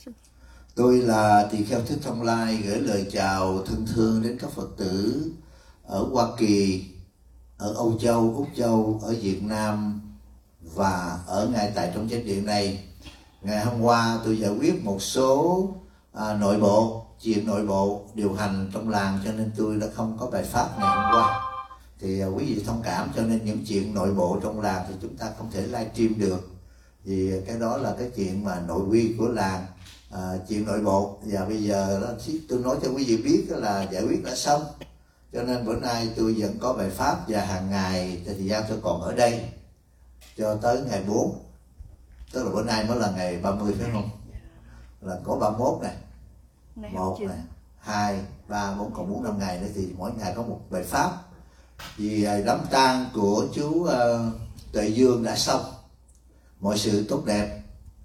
Tôi là tỳ kheo Thích Thông Lai, gửi lời chào thân thương đến các Phật tử ở Hoa Kỳ, ở Âu Châu, Úc Châu, ở Việt Nam và ở ngay tại trong chánh điện này. Ngày hôm qua tôi giải quyết một số nội bộ, chuyện nội bộ điều hành trong làng, cho nên tôi đã không có bài pháp ngày hôm qua. Thì quý vị thông cảm, cho nên những chuyện nội bộ trong làng thì chúng ta không thể live stream được, vì cái đó là cái chuyện mà nội quy của làng, chuyện nội bộ. Và bây giờ đó, tôi nói cho quý vị biết là giải quyết đã xong, cho nên bữa nay tôi vẫn có bài pháp, và hàng ngày thời gian tôi còn ở đây cho tới ngày 4, tức là bữa nay mới là ngày 30 phải không? Là có 31 này, 1 này, 2, 3, 4, còn 4 5 ngày nữa thì mỗi ngày có một bài pháp. Vì đám tang của chú Tuệ Dương đã xong, mọi sự tốt đẹp,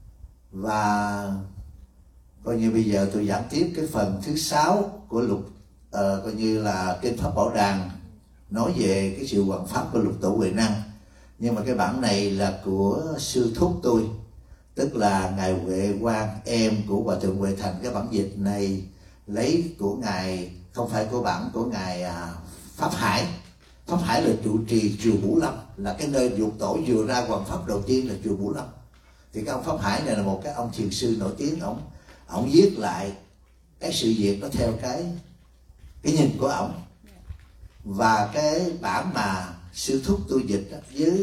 và coi như bây giờ tôi giảng tiếp cái phần thứ 6 của lục coi như là Kinh Pháp Bảo Đàn, nói về cái sự hoằng pháp của lục tổ Huệ Năng. Nhưng mà cái bản này là của sư thúc tôi, tức là ngài Huệ Quang, em của Hòa Thượng Huệ Thành. Cái bản dịch này lấy của ngài, không phải của bản của ngài Pháp Hải. Pháp Hải là trụ trì chùa Bửu Lâm, là cái nơi lục tổ vừa ra hoằng pháp đầu tiên là chùa Bửu Lâm. Thì cái ông Pháp Hải này là một cái ông thiền sư nổi tiếng, ông viết lại cái sự việc đó theo cái nhìn của ổng. Và cái bản mà sư thúc tôi dịch đó, với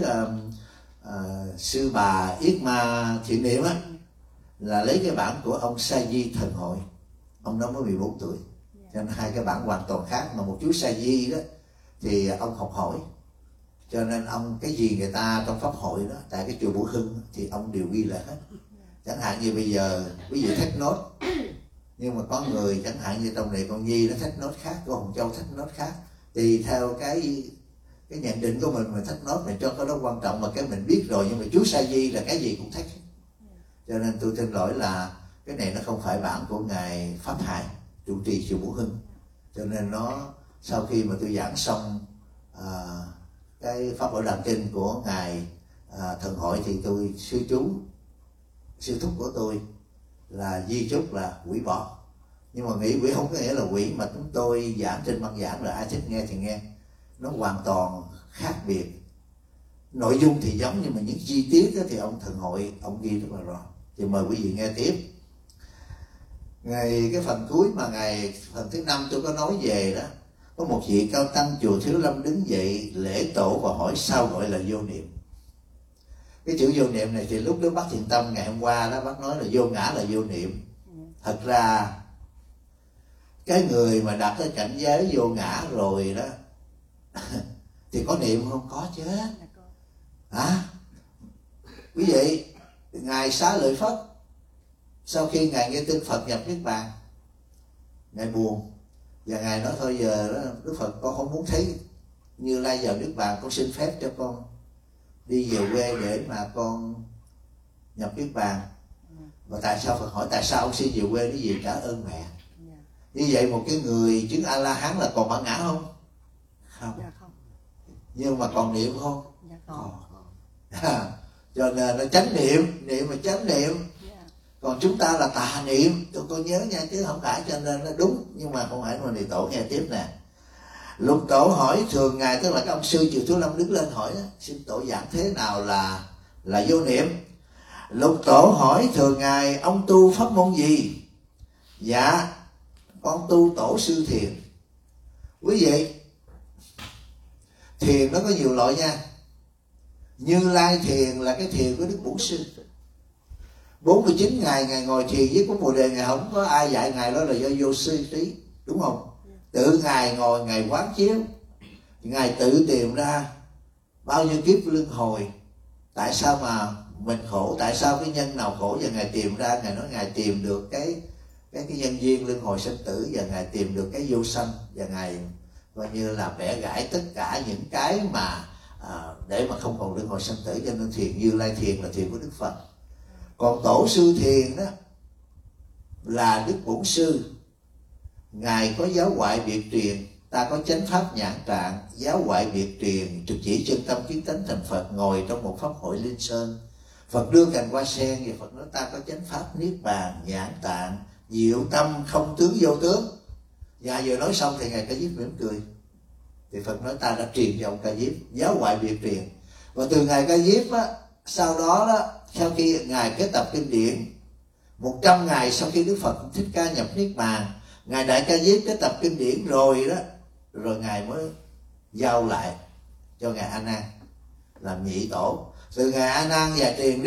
sư bà Yết Ma Thiện Niệm á, là lấy cái bản của ông Sa Di Thần Hội. Ông đó mới 14 tuổi, cho nên hai cái bản hoàn toàn khác. Mà một chú Sa Di đó thì ông học hỏi, cho nên ông cái gì người ta trong pháp hội đó, tại cái chùa Bửu Hưng thì ông đều ghi lại hết. Chẳng hạn như bây giờ quý vị thách nốt, nhưng mà có người chẳng hạn như trong này con Nhi nó thách nốt khác, con Hồng Châu thách nốt khác, thì theo cái nhận định của mình thách nốt mình cho cái đó quan trọng, mà cái mình biết rồi. Nhưng mà chú Sa Di là cái gì cũng thách, cho nên tôi xin lỗi là cái này nó không phải bản của ngài Pháp Hải trụ trì chùa Bửu Hưng. Cho nên nó sau khi mà tôi giảng xong cái Pháp Bảo Đàn Kinh của ngài Thần Hội thì tôi sư thúc của tôi là di chúc là hủy bỏ. Nhưng mà nghĩ hủy không có nghĩa là hủy, mà chúng tôi giảng trên băng giảng là ai thích nghe thì nghe, nó hoàn toàn khác biệt. Nội dung thì giống, nhưng mà những chi tiết thì ông Thần Hội ông ghi rất là rõ. Thì mời quý vị nghe tiếp. Ngày cái phần cuối mà phần thứ 5 tôi có nói về đó, có một vị cao tăng chùa Thiếu Lâm đứng dậy lễ tổ và hỏi sao gọi là vô niệm. Cái chữ vô niệm này thì lúc đó bác Thiện Tâm ngày hôm qua đó, bác nói là vô ngã là vô niệm. Thật ra cái người mà đặt cái cảnh giới vô ngã rồi đó thì có niệm không? Có chứ. Quý vị, ngài Xá Lợi Phất sau khi ngài nghe tin Phật nhập Niết Bàn, ngài buồn và ngài nói thôi giờ đó Đức Phật con không muốn thấy Như Lai vào Niết Bàn, con xin phép cho con đi về quê để mà con nhập Niết Bàn. Và tại sao Phật hỏi tại sao ông xin về quê? Cái gì trả ơn mẹ. Như vậy một cái người chứng A La Hán là còn bản ngã không? Không. Nhưng mà còn niệm không? Còn. Cho nên nó chánh niệm mà chánh niệm. Còn chúng ta là tà niệm, tụi con nhớ nha, chứ không phải. Cho nên nó đúng, nhưng mà không phải. Mà Địa Tổ nghe tiếp nè. Lục Tổ hỏi thường ngài, tức là cái ông sư chùa Thiếu Lâm đứng lên hỏi đó, xin Tổ giảng thế nào là vô niệm. Lục Tổ hỏi thường ngài ông tu pháp môn gì? Dạ con tu Tổ sư thiền. Quý vị, thiền nó có nhiều loại nha. Như Lai thiền là cái thiền của Đức Bổn Sư. 49 ngày ngài ngồi thiền với Cúng Bồ Đề, ngài không có ai dạy ngài, đó là do vô sư trí, đúng không? Tự ngài ngồi ngài quán chiếu, ngài tự tìm ra bao nhiêu kiếp luân hồi, tại sao mà mình khổ, tại sao cái nhân nào khổ, và ngài tìm ra. Ngài nói ngài tìm được cái nhân duyên luân hồi sinh tử, và ngài tìm được cái vô sanh, và ngài coi như là bẻ gãy tất cả những cái mà để mà không còn luân hồi sinh tử. Cho nên thiền Như Lai thiền là thiền của Đức Phật. Còn Tổ sư thiền đó là Đức Bổn Sư, ngài có giáo ngoại biệt truyền, ta có chánh pháp nhãn trạng, giáo ngoại biệt truyền trực chỉ chân tâm kiến tánh thành Phật, ngồi trong một pháp hội linh sơn, Phật đưa cành hoa sen và Phật nói ta có chánh pháp niết bàn nhãn tạng diệu tâm không tướng vô tướng. Và vừa nói xong thì Ngài Ca Diếp mỉm cười. Thì Phật nói ta đã truyền cho ông Ca Diếp, giáo ngoại biệt truyền. Và từ Ngài Ca Diếp á, sau đó đó, sau khi Ngài kết tập kinh điển 100 ngày sau khi Đức Phật Thích Ca nhập niết bàn, Ngài Đại Ca Diếp kết tập kinh điển rồi đó, rồi Ngài mới giao lại cho Ngài A Nan làm nhị tổ. Từ Ngài A Nan và truyền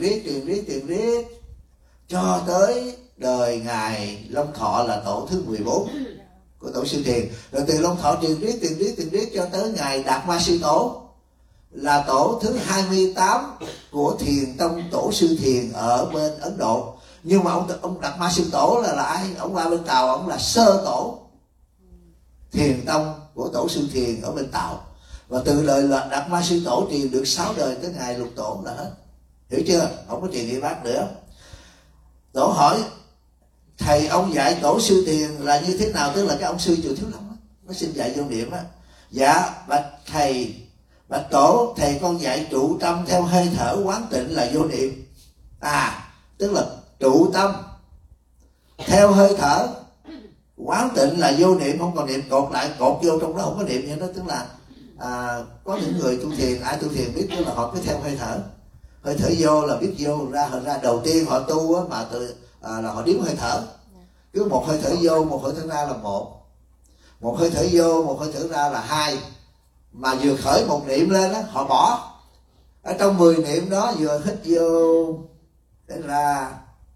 riết cho tới đời Ngài Long Thọ là tổ thứ 14 của tổ Sư Thiền. Rồi từ Long Thọ truyền riết cho tới Ngài Đạt Ma Sư Tổ là tổ thứ 28 của Thiền Tông tổ Sư Thiền ở bên Ấn Độ. Nhưng mà ông Đạt Ma Sư Tổ là ai? Ông qua bên Tàu, ông là sơ tổ Thiền Tông của tổ Sư Thiền ở bên Tàu. Và từ đời là Đạt Ma Sư Tổ truyền được 6 đời tới Ngài Lục Tổ là hết. Hiểu chưa? Không có truyền Y Bát nữa. Tổ hỏi thầy ông dạy tổ Sư Thiền là như thế nào? Tức là cái ông sư Chùa Thiếu Long á, nó xin dạy vô niệm á. Dạ bạch thầy, bạch tổ, thầy con dạy trụ tâm theo hơi thở quán tịnh là vô niệm. Tức là trụ tâm theo hơi thở quán tịnh là vô niệm, không còn niệm cột lại, cột vô trong đó không có niệm như đó. Tức là có những người tu thiền, ai tu thiền biết, tức là họ cứ theo hơi thở vô là biết vô, ra đầu tiên họ tu á, mà là họ đếm hơi thở, cứ một hơi thở vô một hơi thở ra là một hơi thở vô một hơi thở ra là 2, mà vừa khởi một niệm lên đó họ bỏ. Ở trong 10 niệm đó vừa hít vô để ra,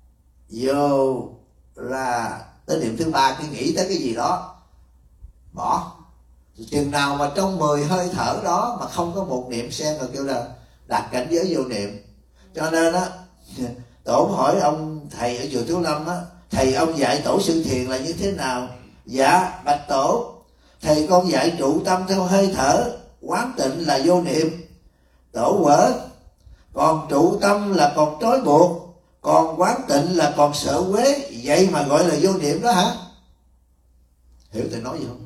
vô ra, tới niệm thứ 3 cứ nghĩ tới cái gì đó bỏ. Chừng nào mà trong 10 hơi thở đó mà không có một niệm xen rồi kêu là đạt cảnh giới vô niệm. Cho nên á, tổ hỏi ông thầy ở chùa Thiếu Lâm á, thầy ông dạy tổ Sư Thiền là như thế nào? Dạ bạch tổ, thầy con dạy trụ tâm theo hơi thở quán tịnh là vô niệm. Tổ quở, còn trụ tâm là còn trói buộc, còn quán tịnh là còn sợ quế, vậy mà gọi là vô niệm đó hả? Hiểu thầy nói gì không?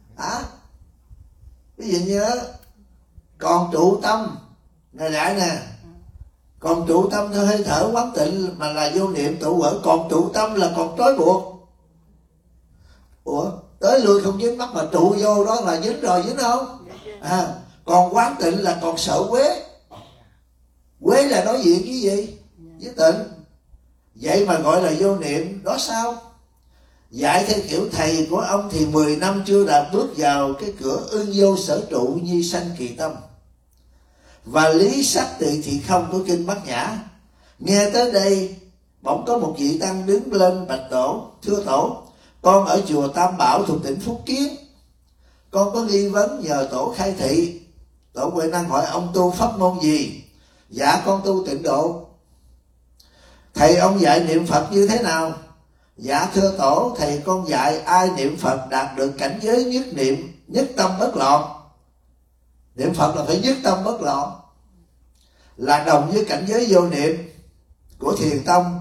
Ví dụ như còn trụ tâm này lại nè, còn trụ tâm theo hơi thở quán tịnh mà là vô niệm. Tổ quở, còn trụ tâm là còn trói buộc. Ủa, tới lui không dính mắt mà trụ vô đó là dính rồi, dính không? Còn quán tịnh là còn sợ quế. Quế là nói chuyện cái gì? Với tịnh. Vậy mà gọi là vô niệm đó sao? Dạy theo kiểu thầy của ông thì 10 năm chưa đạt bước vào cái cửa ưng vô sở trụ nhi sanh kỳ tâm và lý sắc tỳ thì không của kinh Bát Nhã. Nghe tới đây bỗng có một vị tăng đứng lên bạch tổ: thưa tổ, con ở chùa Tam Bảo thuộc tỉnh Phúc Kiến, con có nghi vấn nhờ tổ khai thị. Tổ Huệ Năng hỏi ông tu pháp môn gì? Dạ con tu Tịnh Độ. Thầy ông dạy niệm Phật như thế nào? Dạ thưa tổ, thầy con dạy ai niệm Phật đạt được cảnh giới nhất niệm, nhất tâm bất loạn. Niệm Phật là phải nhất tâm bất loạn, là đồng với cảnh giới vô niệm của Thiền Tông.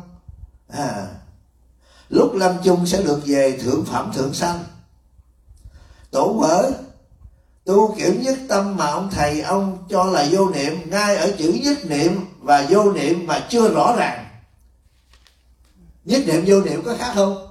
Lúc lâm chung sẽ được về thượng phẩm thượng sanh. Tổ mở tu kiểu nhất tâm mà ông thầy ông cho là vô niệm, ngay ở chữ nhất niệm và vô niệm mà chưa rõ ràng. Nhất niệm vô niệm có khác không?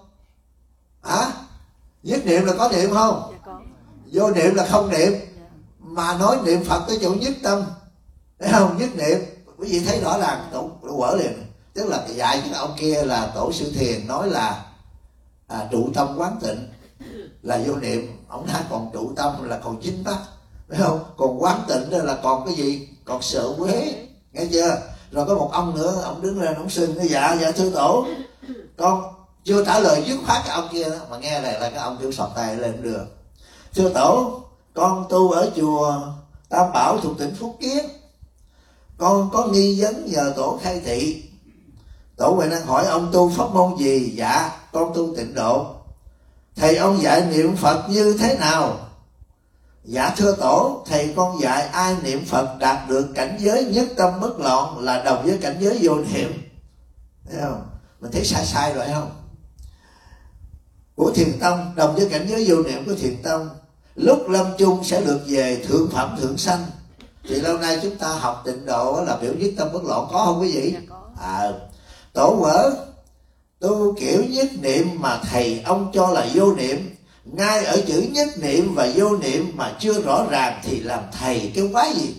Nhất niệm là có niệm không? Vô niệm là không niệm. Mà nói niệm Phật tới chỗ nhất tâm, thấy không? Nhất niệm, quý vị thấy rõ ràng. Tổ quở liền. Tức là dạy cái ông kia là tổ Sư Thiền nói là trụ tâm quán tịnh là vô niệm. Ông nói còn trụ tâm là còn dính mắt, thấy không? Còn quán tịnh là còn cái gì? Còn sợ quế, nghe chưa? Rồi có một ông nữa, ông đứng lên ông xưng: dạ thưa tổ, con chưa trả lời dứt khoát cái ông kia đó, mà nghe này là cái ông kêu sọt tay lên đưa: thưa tổ, con tu ở chùa Tam Bảo thuộc tỉnh Phúc Kiến, con có nghi vấn nhờ tổ khai thị. Tổ Huệ Năng hỏi ông tu pháp môn gì? Dạ con tu Tịnh Độ. Thầy ông dạy niệm Phật như thế nào? Dạ thưa tổ, thầy con dạy ai niệm Phật đạt được cảnh giới nhất tâm bất loạn là đồng với cảnh giới vô niệm. Thấy không? Mình thấy sai rồi không? Của Thiền Tông đồng với cảnh giới vô niệm của Thiền Tông. Lúc lâm chung sẽ được về thượng phẩm thượng sanh. Thì lâu nay chúng ta học tịnh độ là biểu nhất tâm bất loạn, có không quý vị? Tổ vỡ tu kiểu nhất niệm mà thầy ông cho là vô niệm, ngay ở chữ nhất niệm và vô niệm mà chưa rõ ràng thì làm thầy cái quái gì?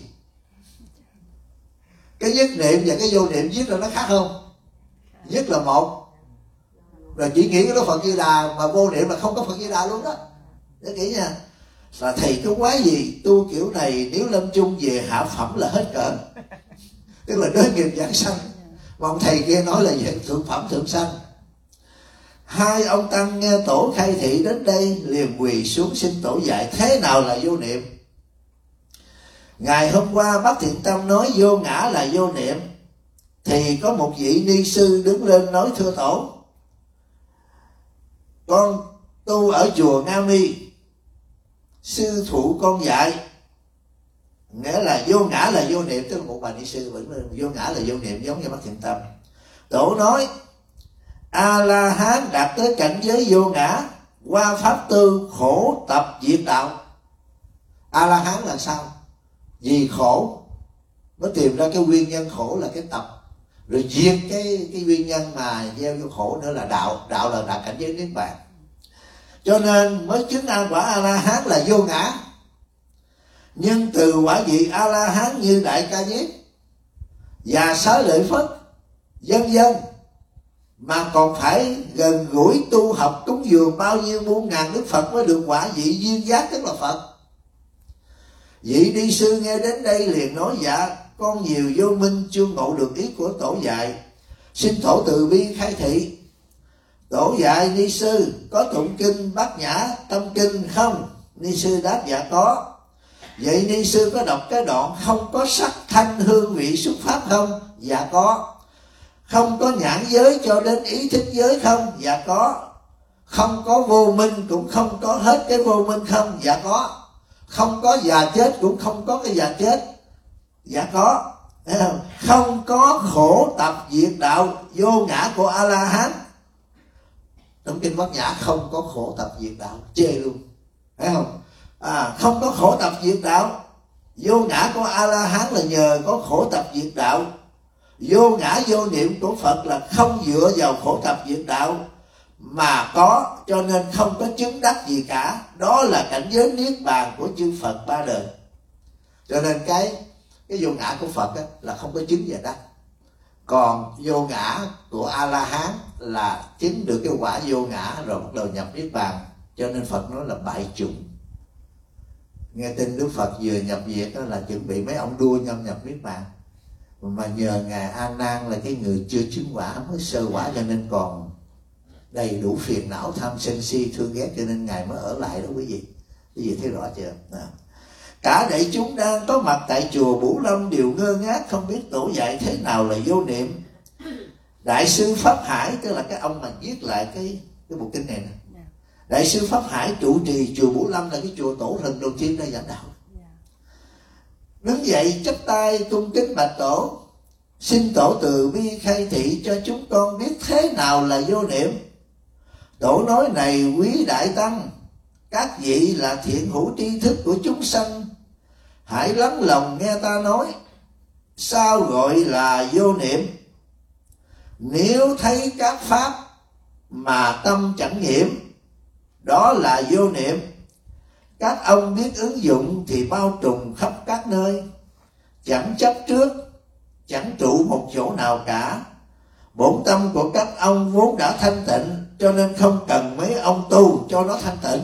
Cái nhất niệm và cái vô niệm viết ra nó khác không? Nhất là một, rồi chỉ nghĩ cái Phật Di Đà, mà vô niệm là không có Phật Di Đà luôn đó. Nhớ kỹ nha. Là thầy cái quái gì? Tu kiểu này nếu lâm chung về hạ phẩm là hết cỡ, tức là đối nghiệp giảng sanh. Mà ông thầy kia nói là về thượng phẩm thượng sanh. Hai ông tăng nghe tổ khai thị đến đây liền quỳ xuống xin tổ dạy thế nào là vô niệm. Ngày hôm qua bác Thiện Tâm nói vô ngã là vô niệm, thì có một vị ni sư đứng lên nói: thưa tổ, con tu ở chùa Nga Mi, sư phụ con dạy nghĩa là vô ngã là vô niệm, tức là một bà ni sư vẫn vô ngã là vô niệm, giống như bác Thiện Tâm. Tổ nói A La Hán đạt tới cảnh giới vô ngã qua pháp tư khổ tập diệt đạo. A La Hán là sao? Vì khổ nó tìm ra cái nguyên nhân khổ là cái tập, rồi diệt cái nguyên nhân mà gieo vô khổ nữa là đạo. Đạo là đạt cảnh giới niết bàn. Cho nên mới chứng an quả A La Hán là vô ngã. Nhưng từ quả vị A La Hán như Đại Ca Diếp và Xá Lợi Phất vân vân mà còn phải gần gũi tu học cúng dường bao nhiêu muôn ngàn đức Phật mới được quả vị duyên giác, tức là Phật. Vị đi sư nghe đến đây liền nói: dạ, con nhiều vô minh chưa ngộ được ý của tổ dạy, xin tổ từ bi khai thị. Tổ dạy ni sư có tụng kinh Bát Nhã Tâm Kinh không? Ni sư đáp: dạ có. Vậy ni sư có đọc cái đoạn không có sắc thanh hương vị xuất pháp không? Dạ có. Không có nhãn giới cho đến ý thức giới không? Dạ có. Không có vô minh cũng không có hết cái vô minh không? Dạ có. Không có già chết cũng không có cái già chết? Dạ có. Không có khổ tập diệt đạo vô ngã của A La Hán. Trong kinh Bát Nhã không có khổ tập diệt đạo, chê luôn, thấy không? Không có khổ tập diệt đạo. Vô ngã của A La Hán là nhờ có khổ tập diệt đạo. Vô ngã vô niệm của Phật là không dựa vào khổ tập diệt đạo mà có, cho nên không có chứng đắc gì cả. Đó là cảnh giới niết bàn của chư Phật ba đời. Cho nên cái vô ngã của Phật là không có chứng và đắc. Còn vô ngã của A La Hán là chứng được cái quả vô ngã rồi bắt đầu nhập niết bàn. Cho nên Phật nói là bại chủng. Nghe tin Đức Phật vừa nhập diệt đó là chuẩn bị mấy ông đua nhau nhập niết bàn, mà nhờ ngài A Nan là cái người chưa chứng quả, mới sơ quả, cho nên còn đầy đủ phiền não tham sân si thương ghét, cho nên ngài mới ở lại đó quý vị. Quý vị thấy rõ chưa? Cả đại chúng đang có mặt tại chùa Bửu Lâm đều ngơ ngác không biết tổ dạy thế nào là vô niệm. Đại sư Pháp Hải, tức là cái ông mà viết lại cái bộ kinh này nè, Đại sư Pháp Hải trụ trì chùa Bửu Lâm là cái chùa tổ thần đầu tiên ra giảng đạo. Đứng dậy chắp tay cung kính bạch tổ: xin tổ từ bi khai thị cho chúng con biết thế nào là vô niệm. Tổ nói: này quý đại tăng, các vị là thiện hữu tri thức của chúng sanh, hãy lắng lòng nghe ta nói. Sao gọi là vô niệm? Nếu thấy các pháp mà tâm chẳng nhiễm, đó là vô niệm. Các ông biết ứng dụng thì bao trùm khắp các nơi, chẳng chấp trước, chẳng trụ một chỗ nào cả. Bổn tâm của các ông vốn đã thanh tịnh, cho nên không cần mấy ông tu cho nó thanh tịnh.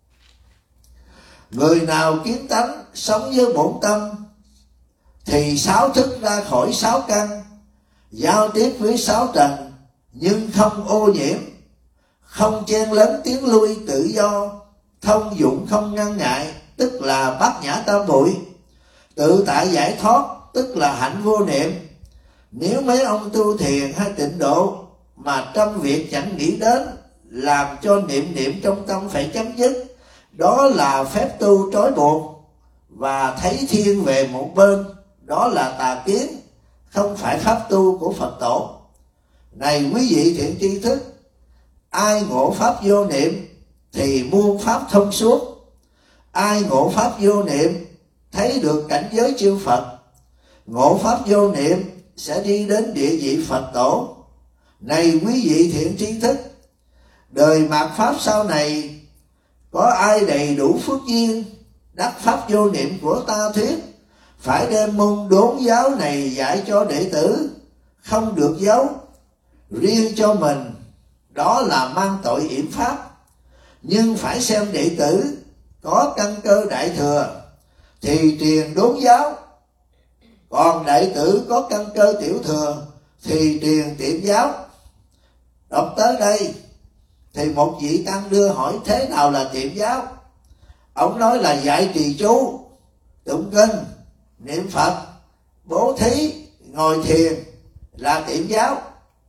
Người nào kiến tánh sống với bổn tâm thì sáu thức ra khỏi sáu căn, giao tiếp với sáu trần nhưng không ô nhiễm, không chen lấn tiến lui tự do, thông dụng không ngăn ngại, tức là bát nhã tam muội, tự tại giải thoát, tức là hạnh vô niệm. Nếu mấy ông tu thiền hay tịnh độ mà trăm việc chẳng nghĩ đến, làm cho niệm trong tâm phải chấm dứt, đó là phép tu trói buộc và thấy thiên về một bên, đó là tà kiến, không phải pháp tu của Phật tổ. Này quý vị thiện tri thức, ai ngộ pháp vô niệm thì muôn pháp thông suốt, ai ngộ pháp vô niệm thấy được cảnh giới chư Phật, ngộ pháp vô niệm, sẽ đi đến địa vị Phật tổ. Này quý vị thiện tri thức, đời mạt pháp sau này, có ai đầy đủ phước duyên đắc pháp vô niệm của ta thuyết, phải đem môn đốn giáo này dạy cho đệ tử, không được giấu riêng cho mình, đó là mang tội yểm pháp. Nhưng phải xem đệ tử có căn cơ đại thừa thì truyền đốn giáo, còn đệ tử có căn cơ tiểu thừa thì truyền tiệm giáo. Đọc tới đây thì một vị tăng đưa hỏi thế nào là tiệm giáo. Ông nói là dạy trì chú, tụng kinh, niệm Phật, bố thí, ngồi thiền là tiệm giáo.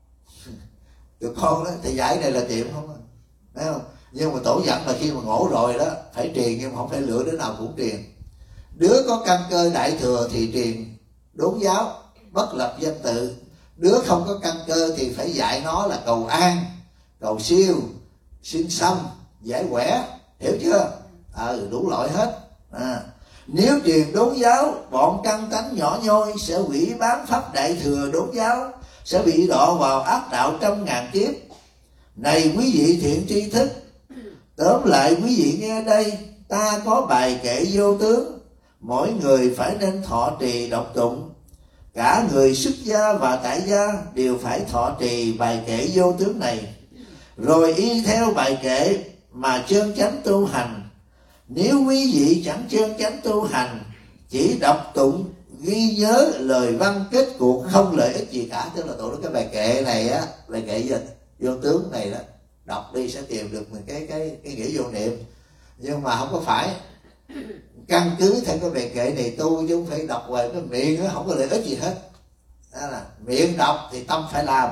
Được con đó thì dạy này là tiệm không? Thấy không? Nhưng mà tổ dặn là khi mà ngộ rồi đó phải truyền, nhưng mà không phải lựa đứa nào cũng truyền. Đứa có căn cơ đại thừa thì truyền đốn giáo, bất lập danh tự. Đứa không có căn cơ thì phải dạy nó là cầu an, cầu siêu, sinh xăm, giải quẻ, hiểu chưa? Đủ loại hết. Nếu truyền đốn giáo, bọn căn tánh nhỏ nhoi sẽ hủy bán pháp đại thừa đốn giáo, sẽ bị đọa vào ác đạo trăm ngàn kiếp. Này quý vị thiện tri thức, tóm lại quý vị nghe đây, ta có bài kệ vô tướng, mỗi người phải nên thọ trì đọc tụng. Cả người xuất gia và tại gia đều phải thọ trì bài kệ vô tướng này, rồi y theo bài kệ mà chân chánh tu hành. Nếu quý vị chẳng chân chánh tu hành, chỉ đọc tụng ghi nhớ lời văn kết cuộc không lợi ích gì cả. Tức là tụi nó cái bài kệ này á, bài kệ vô tướng này đó, đọc đi sẽ tìm được cái nghĩa vô niệm. Nhưng mà không có phải căn cứ theo cái bài kệ này tu, chứ không phải đọc về cái miệng nó không có lợi ích gì hết. Đó là miệng đọc thì tâm phải làm.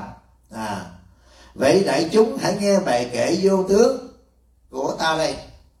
Vậy đại chúng hãy nghe bài kệ vô tướng của ta đây.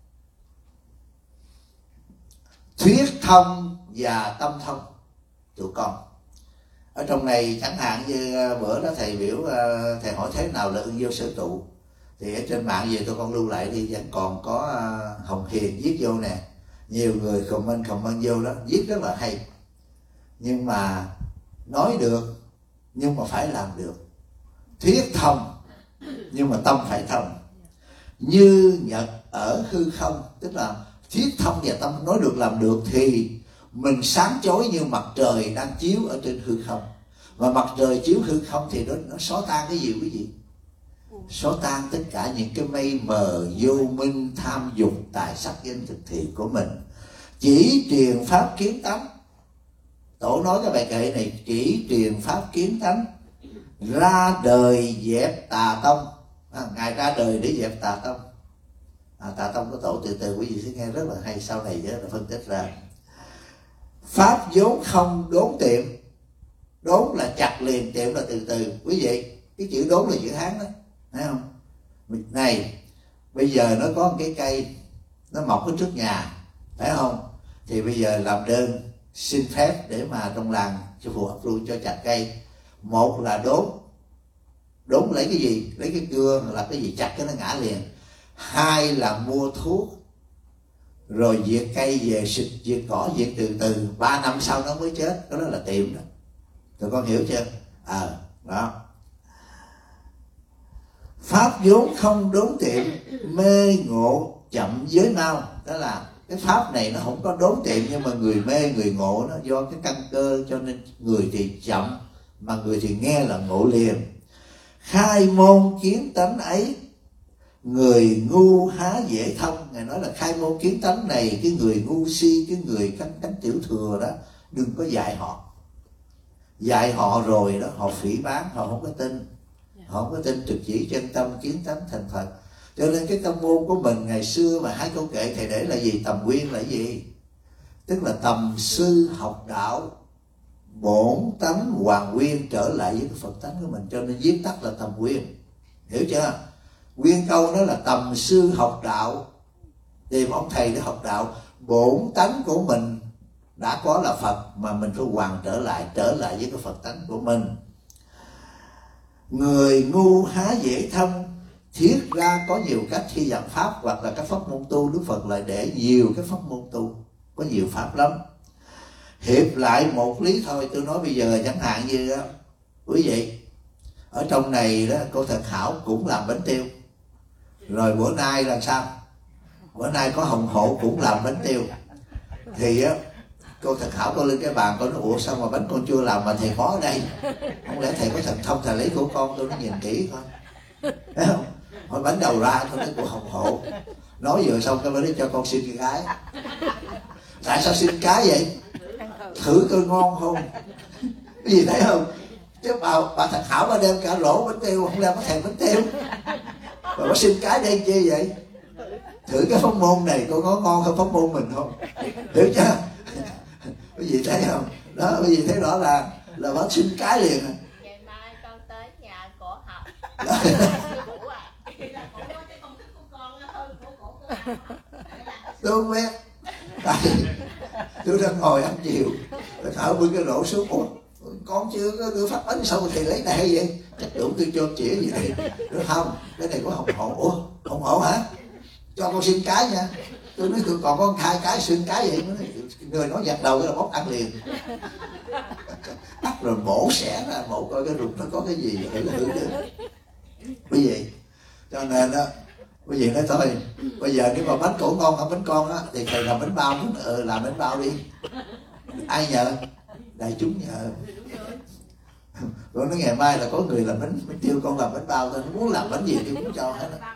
Thuyết thông và tâm thông tụi con. Ở trong này chẳng hạn như bữa đó thầy biểu, thầy hỏi thế nào là ưng vô sở trụ, thì ở trên mạng về tụi con lưu lại đi, vẫn còn có Hồng Hiền viết vô nè, nhiều người comment vô đó, viết rất là hay. Nhưng mà nói được, nhưng mà phải làm được. Thuyết thông nhưng mà tâm phải thông, như nhật ở hư không. Tức là thuyết thông và tâm nói được làm được thì mình sáng chói như mặt trời đang chiếu ở trên hư không. Và mặt trời chiếu hư không thì nó xóa tan cái gì quý vị? Xóa tan tất cả những cái mây mờ vô minh, tham dục, tài sắc, danh thực thiện của mình. Chỉ truyền pháp kiến tánh. Tổ nói cái bài kệ này, chỉ truyền pháp kiến tánh, ra đời dẹp tà tông. Ngài ra đời để dẹp tà tông. Tà tông của tổ từ từ quý vị sẽ nghe rất là hay, sau này là phân tích ra. Pháp vốn không đốn tiệm. Đốn là chặt liền, tiệm là từ từ. Quý vị, cái chữ đốn là chữ Hán đó, thấy không? Này, bây giờ nó có một cái cây nó mọc ở trước nhà, phải không? Thì bây giờ làm đơn xin phép để mà trong làng cho phù hợp luôn cho chặt cây. Một là đốn. Đốn lấy cái gì? Lấy cái cưa là cái gì chặt cái nó ngã liền. Hai là mua thuốc rồi diệt cây về, xịt diệt cỏ, diệt từ từ, 3 năm sau nó mới chết. Đó là tiệm đó. Tụi con hiểu chưa? Đó. Pháp vốn không đốn tiệm, mê ngộ chậm giới mau. Đó là cái pháp này nó không có đốn tiệm, nhưng mà người mê người ngộ nó do cái căn cơ, cho nên người thì chậm mà người thì nghe là ngộ liền. Khai môn kiến tánh ấy, người ngu há dễ thông. Ngài nói là khai môn kiến tánh này, cái người ngu si, cái người cánh tiểu thừa đó, đừng có dạy họ. Dạy họ rồi đó, họ phỉ báng, họ không có tin. Họ không có tin trực chỉ chân tâm kiến tánh thành Phật. Cho nên cái tông môn của mình ngày xưa mà 2 câu kệ thầy để là gì? Tầm nguyên là gì? Tức là tầm sư học đạo, bổn tánh hoàn nguyên trở lại với cái Phật tánh của mình. Cho nên viết tắt là tầm nguyên. Hiểu chưa? Nguyên câu đó là tầm sư học đạo, tìm ông thầy để học đạo. Bổn tánh của mình đã có là Phật, mà mình phải hoàn trở lại với cái Phật tánh của mình. Người ngu há dễ thông. Thiết ra có nhiều cách khi giảng pháp hoặc là các pháp môn tu. Đức Phật lại để nhiều cái pháp môn tu, có nhiều pháp lắm. hiệp lại một lý thôi. Tôi nói bây giờ chẳng hạn như đó, quý vị ở trong này đó, cô Thật Hảo cũng làm bánh tiêu, rồi bữa nay là sao, bữa nay có Hồng Hộ cũng làm bánh tiêu, thì á cô Thật Hảo cô lên cái bàn cô nói ủa sao mà bánh con chưa làm mà thầy có ở đây, không lẽ thầy có thần thông thầy lấy của con? Tôi nói nhìn kỹ coi, thấy không, hỏi bánh đầu ra tôi nói của Hồng Hộ. Nói vừa xong cái bữa đó cho con xin cái. Tại sao xin cái vậy? Thử coi ngon không, cái gì thấy không? Chứ bà Thật Hảo bà đem cả rổ bánh tiêu, không đem có thèm bánh tiêu, mà bà xin cái đây chi vậy? Thử cái pháp môn này cô có ngon hơn pháp môn mình không? Hiểu chưa? Quý vị thấy không? Đó, quý vị thấy rõ là bà xin cái liền. Ngày mai con tới nhà cổ học. Tôi không biết. Tại tôi đang ngồi ăn chiều, Thảo bưng cái rổ xuống, ủa con chưa có đưa phát bánh sao mà thầy lấy này vậy? Chắc đủ tôi cho chĩa gì đây. Nói không, cái này có Hồng Hộ. Ủa Hồng Hộ hả? Cho con xin cái nha. Tôi nói tôi còn có 2 cái xin cái vậy. Người nói giặt đầu cái là bóc ăn liền. Bắt rồi mổ xẻ ra, mổ coi cái ruột nó có cái gì để hư được. Quý vị, cho nên đó, quý vị nói thôi, bây giờ cái mà bánh cổ ngon hơn bánh con á, thì thầy làm bánh bao, làm bánh bao đi. Ai nhờ? Đại chúng nhờ. Rồi nói ngày mai là có người làm bánh tiêu, con làm bánh bao thôi, nó muốn làm bánh gì thì cũng cho hết á.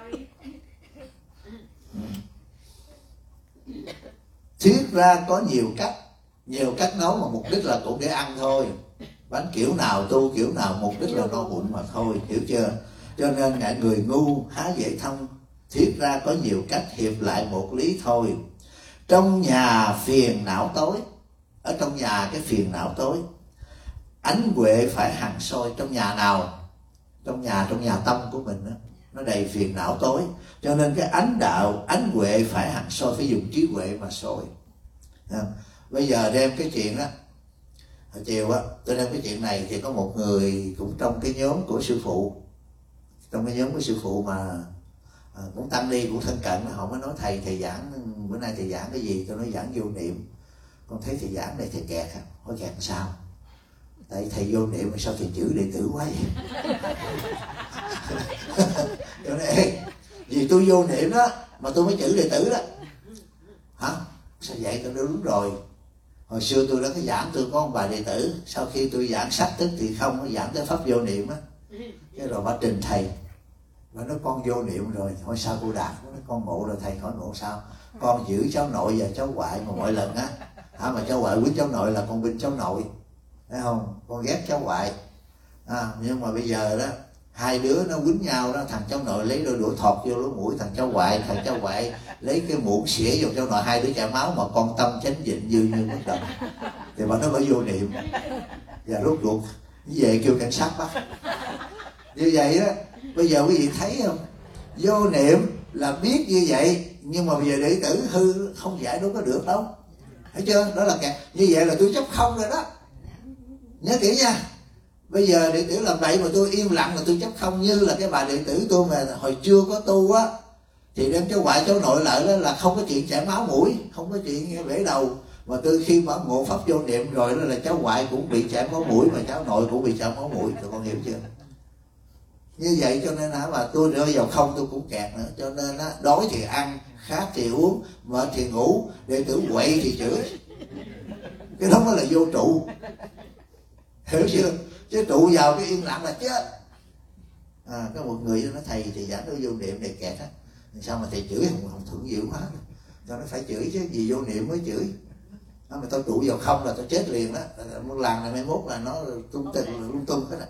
Thiết ra có nhiều cách nấu mà mục đích là cũng để ăn thôi. Bánh kiểu nào tu kiểu nào, mục đích là no bụng mà thôi, hiểu chưa? Cho nên ngại người ngu há dễ thông, thiết ra có nhiều cách hiệp lại một lý thôi. Trong nhà phiền não tối, ở trong nhà cái phiền não tối, ánh huệ phải hằng soi. Trong nhà nào? Trong nhà tâm của mình đó, nó đầy phiền não tối, cho nên cái ánh đạo, ánh huệ phải hằng soi, phải dùng trí huệ mà soi. Bây giờ đem cái chuyện đó, hồi chiều á tôi đem cái chuyện này, thì có một người cũng trong cái nhóm của sư phụ, trong cái nhóm của sư phụ mà cũng tăng ni cũng thân cận, họ mới nói thầy giảng bữa nay thầy giảng cái gì? Tôi nói giảng vô niệm. Con thấy thầy giảng này thầy kẹt hả? Hỏi kẹt sao? Tại thầy vô niệm mà sao thầy chữ đệ tử quá vậy? Tôi nói ê, vì tôi vô niệm đó mà tôi mới chữ đệ tử đó. Hả? Sao vậy? Tôi nói đúng rồi. Hồi xưa tôi đã có giảng, tôi có một bài đệ tử, sau khi tôi giảng sắc tức thì không, có giảng tới pháp vô niệm á. Cái rồi bà trình thầy, bà nói con vô niệm rồi. Hỏi sao cô Đạt? Nói con ngộ rồi thầy. Hỏi ngộ sao? Con giữ cháu nội và cháu ngoại mà mọi lần á, mà cháu ngoại quý cháu nội là con binh cháu nội, thấy không? Con ghét cháu ngoại. Nhưng mà bây giờ đó hai đứa nó quýnh nhau đó, thằng cháu nội lấy đôi đũa thọt vô lỗ mũi thằng cháu ngoại lấy cái muỗng xỉa vô cháu nội, hai đứa chảy máu, mà con tâm chánh vịnh dư như bất động. Thì bà nói phải vô niệm, và rốt cuộc về kêu cảnh sát bắt. Như vậy đó, bây giờ quý vị thấy không? Vô niệm là biết như vậy, nhưng mà bây giờ đệ tử hư không giải đâu có được đâu, thấy chưa? Đó là như vậy là tôi chấp không rồi đó, nhớ kỹ nha. Bây giờ đệ tử làm vậy mà tôi im lặng là tôi chấp không. Như là cái bà đệ tử tôi mà hồi chưa có tu á, thì đem cháu ngoại cháu nội lại đó là không có chuyện chảy máu mũi, không có chuyện bể đầu. Mà từ khi mà ngộ pháp vô niệm rồi đó là cháu ngoại cũng bị chảy máu mũi, mà cháu nội cũng bị chảy máu mũi. Tụi con hiểu chưa? Như vậy cho nên mà tôi rơi vào không tôi cũng kẹt nữa. Cho nên đói thì ăn, khát thì uống, mệt thì ngủ, đệ tử quậy thì chửi. Cái đó mới là vô trụ, hiểu chưa? Chứ trụ vào cái yên lặng là chết. Có một người nói thầy thì giảng nó vô niệm để kẹt á, sao mà thầy chửi không thuận dịu quá? Tao nó phải chửi chứ, vì vô niệm mới chửi. Mà tao trụ vào không là tao chết liền đó. Làng này mai mốt là nó lung tung hết á.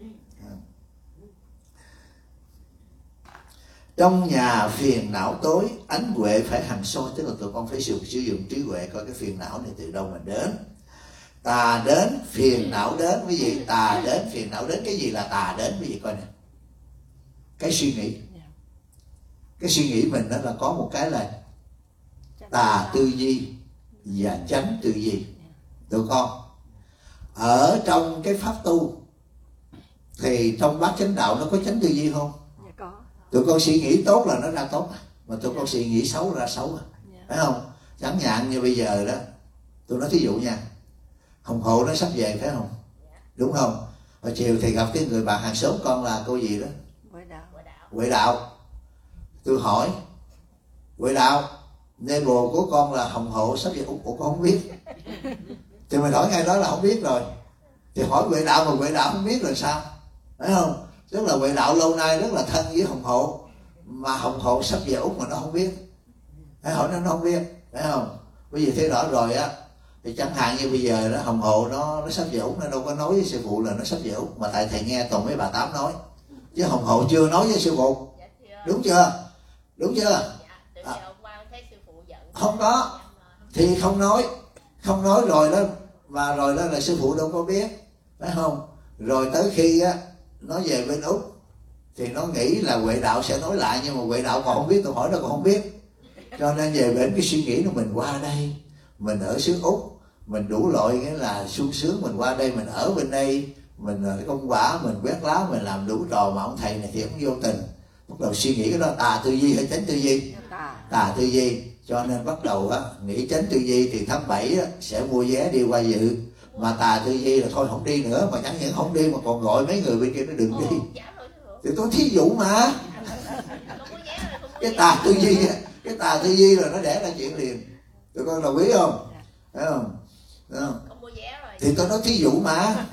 Trong nhà phiền não tối, ánh huệ phải hằng soi. Tức là tụi con phải sử dụng trí huệ coi cái phiền não này từ đâu mà đến. Tà đến, phiền não đến. Quý vị, tà đến, phiền não đến. Cái gì là tà đến? Quý vị coi nè, cái suy nghĩ. Cái suy nghĩ mình đó là có một cái là tà tư duy và chánh tư duy. Tụi con ở trong cái pháp tu thì trong bát chánh đạo nó có chánh tư duy không? Tụi con suy nghĩ tốt là nó ra tốt, mà tụi con suy nghĩ xấu ra xấu, phải không? Chẳng hạn như bây giờ đó, tôi nói thí dụ nha, Hồng Hộ nó sắp về phải không? Đúng không? Hồi chiều thì gặp cái người bạn hàng xóm con là cô gì đó? Huệ Đạo. Tôi hỏi Huệ Đạo, nê bồ của con là Hồng Hộ sắp về Úc, con không biết. Thì mình hỏi ngay đó là không biết rồi. Thì hỏi Huệ Đạo mà Huệ Đạo không biết rồi sao? Phải không? Tức là Huệ Đạo lâu nay rất là thân với Hồng Hộ, mà Hồng Hộ sắp về Úc mà nó không biết. Hãy hỏi nó không biết, phải không? Bởi vì thấy rõ rồi á, thì chẳng hạn như bây giờ đó Hồng Hộ nó sắp về Úc, nó đâu có nói với sư phụ là nó sắp về Úc, mà tại thầy nghe toàn mấy bà Tám nói, chứ Hồng Hộ chưa nói với sư phụ. Đúng chưa? Đúng chưa? Không có thì không nói rồi đó, mà rồi đó là sư phụ đâu có biết, phải không? Rồi tới khi á nó về bên Úc thì nó nghĩ là Huệ Đạo sẽ nói lại, nhưng mà Huệ Đạo còn không biết, tôi hỏi nó còn không biết. Cho nên về bên cái suy nghĩ của mình qua đây, mình ở xứ Úc, mình đủ loại cái là sung sướng, mình qua đây mình ở bên đây, mình công quả, mình quét lá, mình làm đủ trò, mà ông thầy này thì ông vô tình bắt đầu suy nghĩ cái đó tà tư duy hay chánh tư duy? Tà tư duy. Cho nên bắt đầu á nghĩ chánh tư duy thì tháng 7 á, sẽ mua vé đi qua dự, mà tà tư duy là thôi không đi nữa, mà chẳng những không đi mà còn gọi mấy người bên kia nó đừng đi. Thì tôi thí dụ mà cái tà tư duy, cái tà tư duy là nó đẻ ra chuyện liền. Tụi con đồng ý không? Phải không? Đúng không? Thì tôi nói thí dụ mà.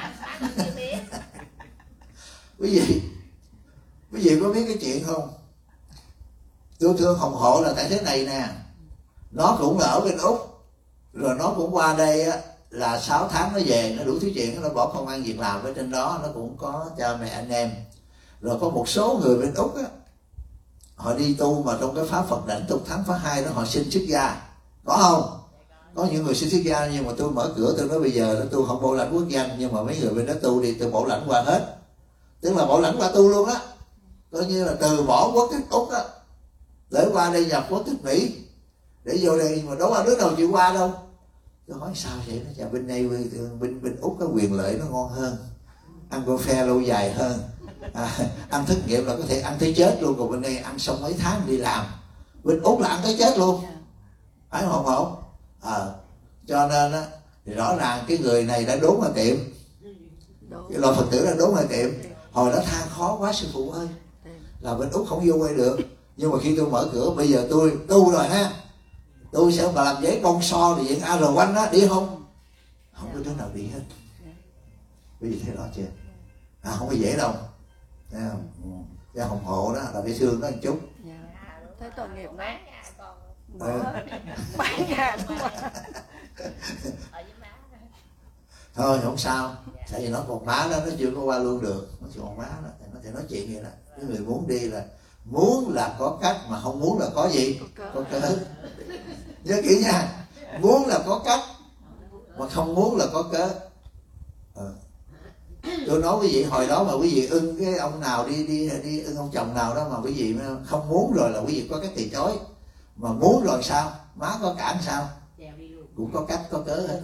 Quý vị có biết cái chuyện không? Tôi thương Hồng Hộ là tại thế này nè, nó cũng là ở bên Úc, rồi nó cũng qua đây á là 6 tháng nó về, nó đủ thứ chuyện, nó bỏ công ăn việc làm ở trên đó, nó cũng có cha mẹ anh em. Rồi có một số người bên Úc á, họ đi tu mà trong cái pháp Phật đảnh tục thắng phá 2 đó họ xin xuất gia, có không? Có những người xin xuất gia, nhưng mà tôi mở cửa tôi nói bây giờ tôi không bảo lãnh quốc danh, nhưng mà mấy người bên đó tu đi tôi bảo lãnh qua hết, tức là bảo lãnh qua tu luôn á, coi như là từ bỏ quốc tịch Úc á để qua đây nhập quốc tịch Mỹ để vô đây, mà đâu có đứa nào chịu qua đâu. Tôi hỏi sao vậy? Nó chả bên đây bên Úc cái quyền lợi nó ngon hơn, ăn buffet lâu dài hơn, ăn thất nghiệp là có thể ăn tới chết luôn, còn bên đây ăn xong mấy tháng đi làm, bên Úc là ăn tới chết luôn, phải không? Cho nên á thì rõ ràng cái người này đã đốn ở tiệm, cái loại Phật tử đã đốn ở tiệm. Hồi đó than khó quá sư phụ ơi, là bên Úc không vô quay được, nhưng mà khi tôi mở cửa bây giờ tôi tu rồi ha, tôi sẽ mà làm giấy bông so thì diện AR1 á, đi không? Không có đứa nào đi hết. Quý vị thấy rõ chưa? Không có dễ đâu. Thấy không? Cái Hồng Hộ đó là phải thương nó một chút. Thấy tội nghiệp đó. Bán nhà đúng không? Thôi không sao, tại vì nó còn má đó, nó chưa có qua luôn được, nó còn má đó, nó thể nói chuyện vậy đó. Cái người muốn đi là muốn là có cách, mà không muốn là có gì? Có cớ. Nhớ kỹ nha, muốn là có cách, mà không muốn là có cớ. Tôi nói quý vị hồi đó mà quý vị ưng cái ông nào đi ưng ông chồng nào đó mà quý vị không muốn rồi là quý vị có cách từ chối, mà muốn rồi sao? Má có cản sao? Cũng có cách có cớ hết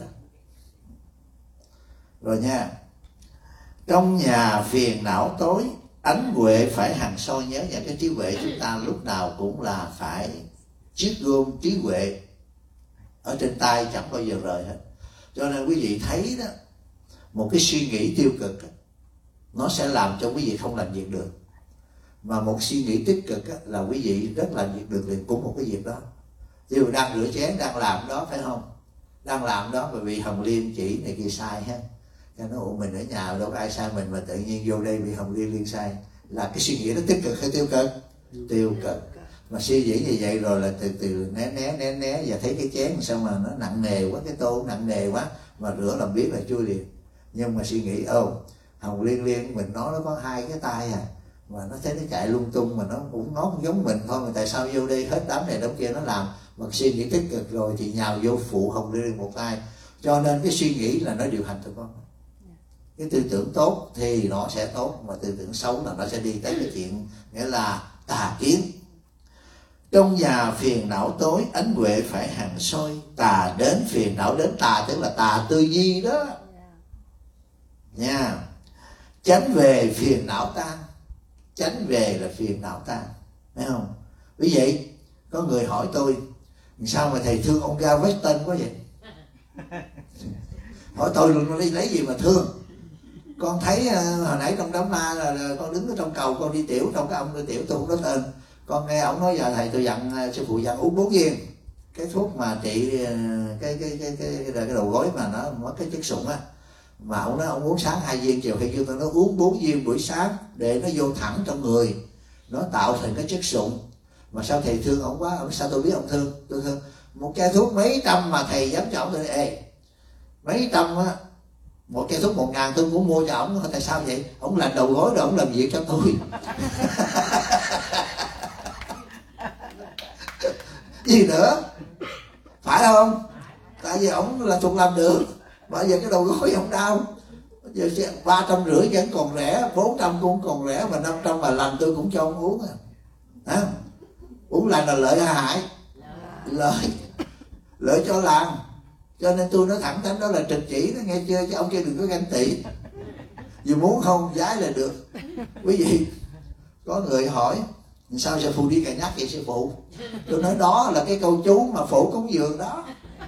rồi nha. Trong nhà phiền não tối, ánh huệ phải hằng soi. Nhớ nha, cái trí huệ chúng ta lúc nào cũng là phải chiếc gươm trí huệ ở trên tay, chẳng bao giờ rời hết. Cho nên quý vị thấy đó, một cái suy nghĩ tiêu cực đó, nó sẽ làm cho quý vị không làm việc được, mà một suy nghĩ tích cực đó, là quý vị rất làm việc được liền cũng một cái việc đó. Ví dụ đang rửa chén, đang làm đó, phải không? Đang làm đó bởi vì Hồng Liên chỉ này kia sai ha, cho nó mình ở nhà đâu có ai sai mình, mà tự nhiên vô đây bị Hồng Liên sai, là cái suy nghĩ nó tích cực hay tiêu cực? Tiêu cực. Mà suy nghĩ như vậy rồi là từ từ né và thấy cái chén sao mà nó nặng nề quá, cái tô nặng nề quá, mà rửa làm biết là chui liền. Nhưng mà suy nghĩ Hồng Liên mình nó có 2 cái tay mà nó thấy nó chạy lung tung, mà nó cũng giống mình thôi, mà tại sao vô đây hết đám này đám kia nó làm. Mà suy nghĩ tích cực rồi thì nhào vô phụ Hồng Liên một tay. Cho nên cái suy nghĩ là nó điều hành tụi con. Cái tư tưởng tốt thì nó sẽ tốt, mà tư tưởng xấu là nó sẽ đi tới cái chuyện nghĩa là tà kiến. Trong nhà phiền não tối, ánh huệ phải hằng soi. Tà đến phiền não đến, tà tức là tà tư duy đó nha. Tránh về phiền não tan, tránh về là phiền não tan, thấy không? Vì vậy có người hỏi tôi sao mà thầy thương ông Ga Weston quá vậy? hỏi tôi luôn lấy gì mà thương. Con thấy hồi nãy trong đám ma là con đứng ở trong cầu, con đi tiểu, trong cái ông đi tiểu tôi không nói tên, con nghe ông nói giờ thầy tôi dặn sư phụ dặn uống 4 viên cái thuốc mà trị cái đầu gối mà nó mất cái chất sụn á, mà ông nói ông uống sáng 2 viên, chiều 2 viên, tôi nói uống 4 viên buổi sáng để nó vô thẳng trong người, nó tạo thành cái chất sụn. Mà sao thầy thương ông quá? Ông sao tôi biết ông thương? Tôi thương một chai thuốc mấy trăm mà thầy dám cho ông. Tôi nói ê, mấy trăm á, một chai thuốc 1.000 tôi cũng mua cho ổng. Tại sao vậy? Ổng lành đầu gối rồi ổng làm việc cho tôi. Gì nữa, phải không? Tại vì ổng là thuộc làm được, bây giờ cái đầu gối ổng đau. Giờ 350 vẫn còn rẻ, 400 cũng còn rẻ, mà 500 mà lành tôi cũng cho ông uống à. Uống lành là lợi hay hại? Lợi cho lành. Cho nên tôi nói thẳng thắn đó là trực chỉ đó, nghe chưa? Chứ ông kia đừng có ganh tị. Dù muốn không giái là được. Quý vị, có người hỏi sao sư phụ đi cà nhắc vậy sư phụ? Tôi nói đó là cái câu chú mà phổ cúng dường đó.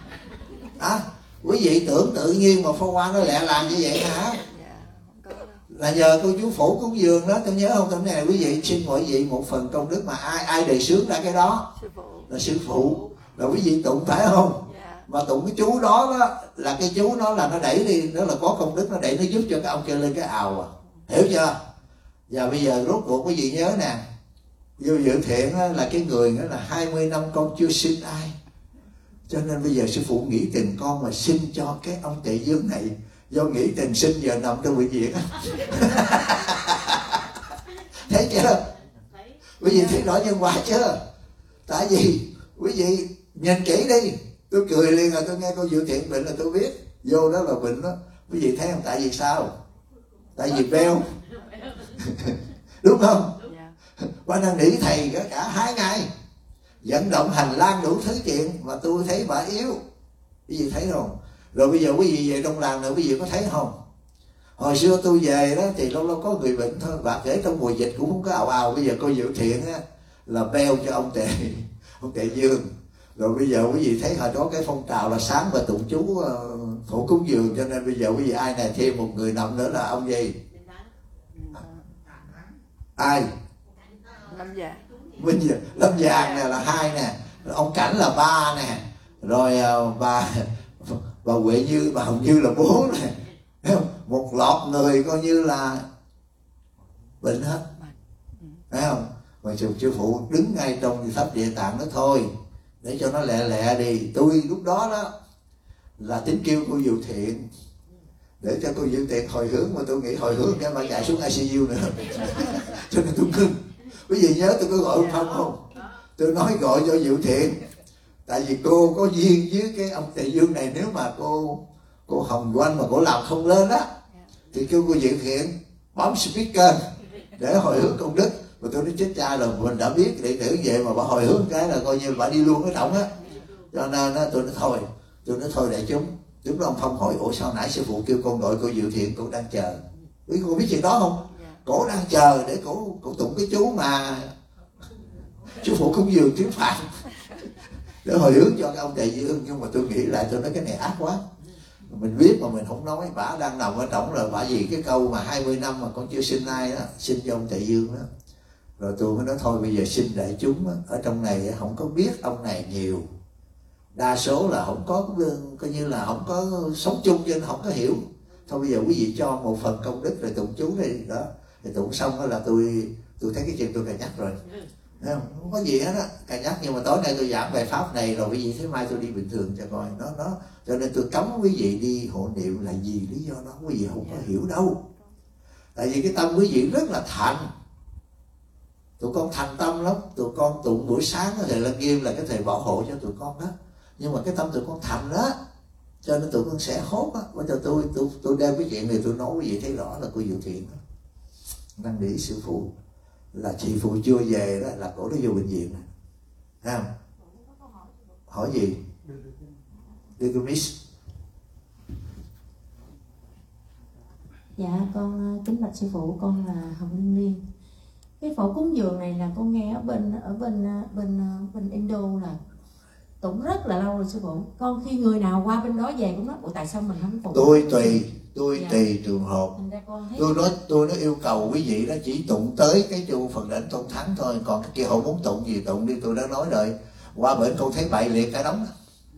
Quý vị tưởng tự nhiên mà phô qua nó lẹ làm như vậy hả? Là nhờ cô chú phổ cúng dường đó. Tôi nhớ không? Hôm nay quý vị xin mọi vị một phần công đức mà ai đề xướng ra cái đó là sư phụ, là quý vị tụng phải không? Mà tụng cái chú đó, là cái chú nó là nó đẩy đi, nó là có công đức, nó đẩy, nó giúp cho cái ông kia lên cái ào à. Hiểu chưa? Và bây giờ rốt cuộc quý vị nhớ nè, vô dự thiện là cái người đó là 20 năm con chưa sinh ai, cho nên bây giờ sư phụ nghĩ tình con mà sinh cho cái ông Tệ Dương này, do nghĩ tình sinh giờ nằm trong bệnh viện. Thấy chưa? Quý vị thấy rõ nhân quả chưa? Tại vì quý vị nhìn kỹ đi, tôi cười liền là tôi nghe cô Dự Thiện bệnh là tôi biết vô đó là bệnh đó. Quý vị thấy không? Tại vì sao? Tại vì beo. Đúng không? Qua năn nỉ thầy cả 2 ngày, vận động hành lang đủ thứ chuyện mà tôi thấy bà yếu. Quý vị thấy không? Rồi bây giờ quý vị về trong làng này quý vị có thấy không? Hồi xưa tôi về đó thì lâu lâu có người bệnh thôi, và kể trong mùa dịch cũng không có ào ào. Bây giờ cô Dự Thiện á, là beo cho ông Tệ Dương. Rồi bây giờ quý vị thấy hồi đó cái phong trào là sáng và tụng chú phổ cúng dường, cho nên bây giờ quý vị ai này thêm một người nằm nữa là ông gì? Ai? Lâm Vàng nè là 2 nè, ông Cảnh là 3 nè, rồi bà Huệ Như, bà Hồng Như là 4 nè. Một loạt người coi như là bệnh hết, thấy không? Mà sư phụ đứng ngay trong tháp Địa Tạng đó thôi, để cho nó lẹ lẹ đi. Tôi lúc đó đó là tính kêu cô Dự Thiện để cho cô Dự Thiện hồi hướng, mà tôi nghĩ hồi hướng cái mà chạy xuống ICU nữa. Cho nên tôi ngưng. Quý vị nhớ tôi có gọi ông Phong không? Tôi nói gọi cho Dự Thiện, tại vì cô có duyên với cái ông Tề Dương này. Nếu mà cô Hồng Quanh mà cô làm không lên á thì kêu cô Dự Thiện bấm speaker để hồi hướng công đức. Mà tôi nói chết cha là mình đã biết đệ tử về mà bà hồi hướng cái là coi như bà đi luôn cái trọng á. Cho nên tôi nói thôi để chúng. Lúc đó ông Phong hỏi ủa sao nãy sư phụ kêu con gọi cô Dự Thiện, cô đang chờ. Quý cô biết chuyện đó không? Cổ đang chờ để cổ tụng cái chú mà chú phụ cúng dường tiếng Phạn để hồi hướng cho cái ông Tề Dương. Nhưng mà tôi nghĩ lại tôi nói cái này ác quá, mình biết mà mình không nói. Bả đang nằm ở trọng rồi, bả vì cái câu mà 20 năm mà con chưa sinh ai đó, sinh cho ông Tề Dương đó. Rồi tôi mới nói thôi bây giờ xin đại chúng đó, ở trong này không có biết ông này nhiều, đa số là không có, coi như là không có sống chung cho nên không có hiểu. Thôi bây giờ quý vị cho một phần công đức rồi tụng chú đi đó. Thì tụng xong đó là tôi thấy cái chuyện tôi cà nhắc rồi, không có gì hết á, cà nhắc. Nhưng mà tối nay tôi giảng bài pháp này rồi quý vị thấy mai tôi đi bình thường cho coi nó cho nên tôi cấm quý vị đi hộ niệm là vì lý do đó. Quý vị không có hiểu đâu, tại vì cái tâm quý vị rất là thành. Tụi con thành tâm lắm, tụi con tụng buổi sáng thầy Lăng Nghiêm là cái thầy bảo hộ cho tụi con đó, nhưng mà cái tâm tụi con thành đó cho nên tụi con sẽ hốt á. Bây giờ tôi đem cái chuyện này tôi nói quý vị thấy rõ là cô Dự Thiện đó năn nỉ sư phụ là chị phụ chưa về đó là cổ nó vô bệnh viện này, thấy không? Hỏi gì? Đưa cô miss. Dạ con kính bạch sư phụ, con là Hồng Linh Liên. Cái phổ cúng dường này là con nghe ở bên Indo là tụng rất là lâu rồi sư phụ. Con khi người nào qua bên đó về cũng nói tại sao mình không tụng? Tôi tùy trường hợp. Tôi nói yêu cầu quý vị đó chỉ tụng tới cái chu Phật đảnh Tôn Thắng thôi, còn cái kia họ muốn tụng gì tụng đi. Tôi đã nói rồi, qua bển con thấy bại liệt cả đống đó.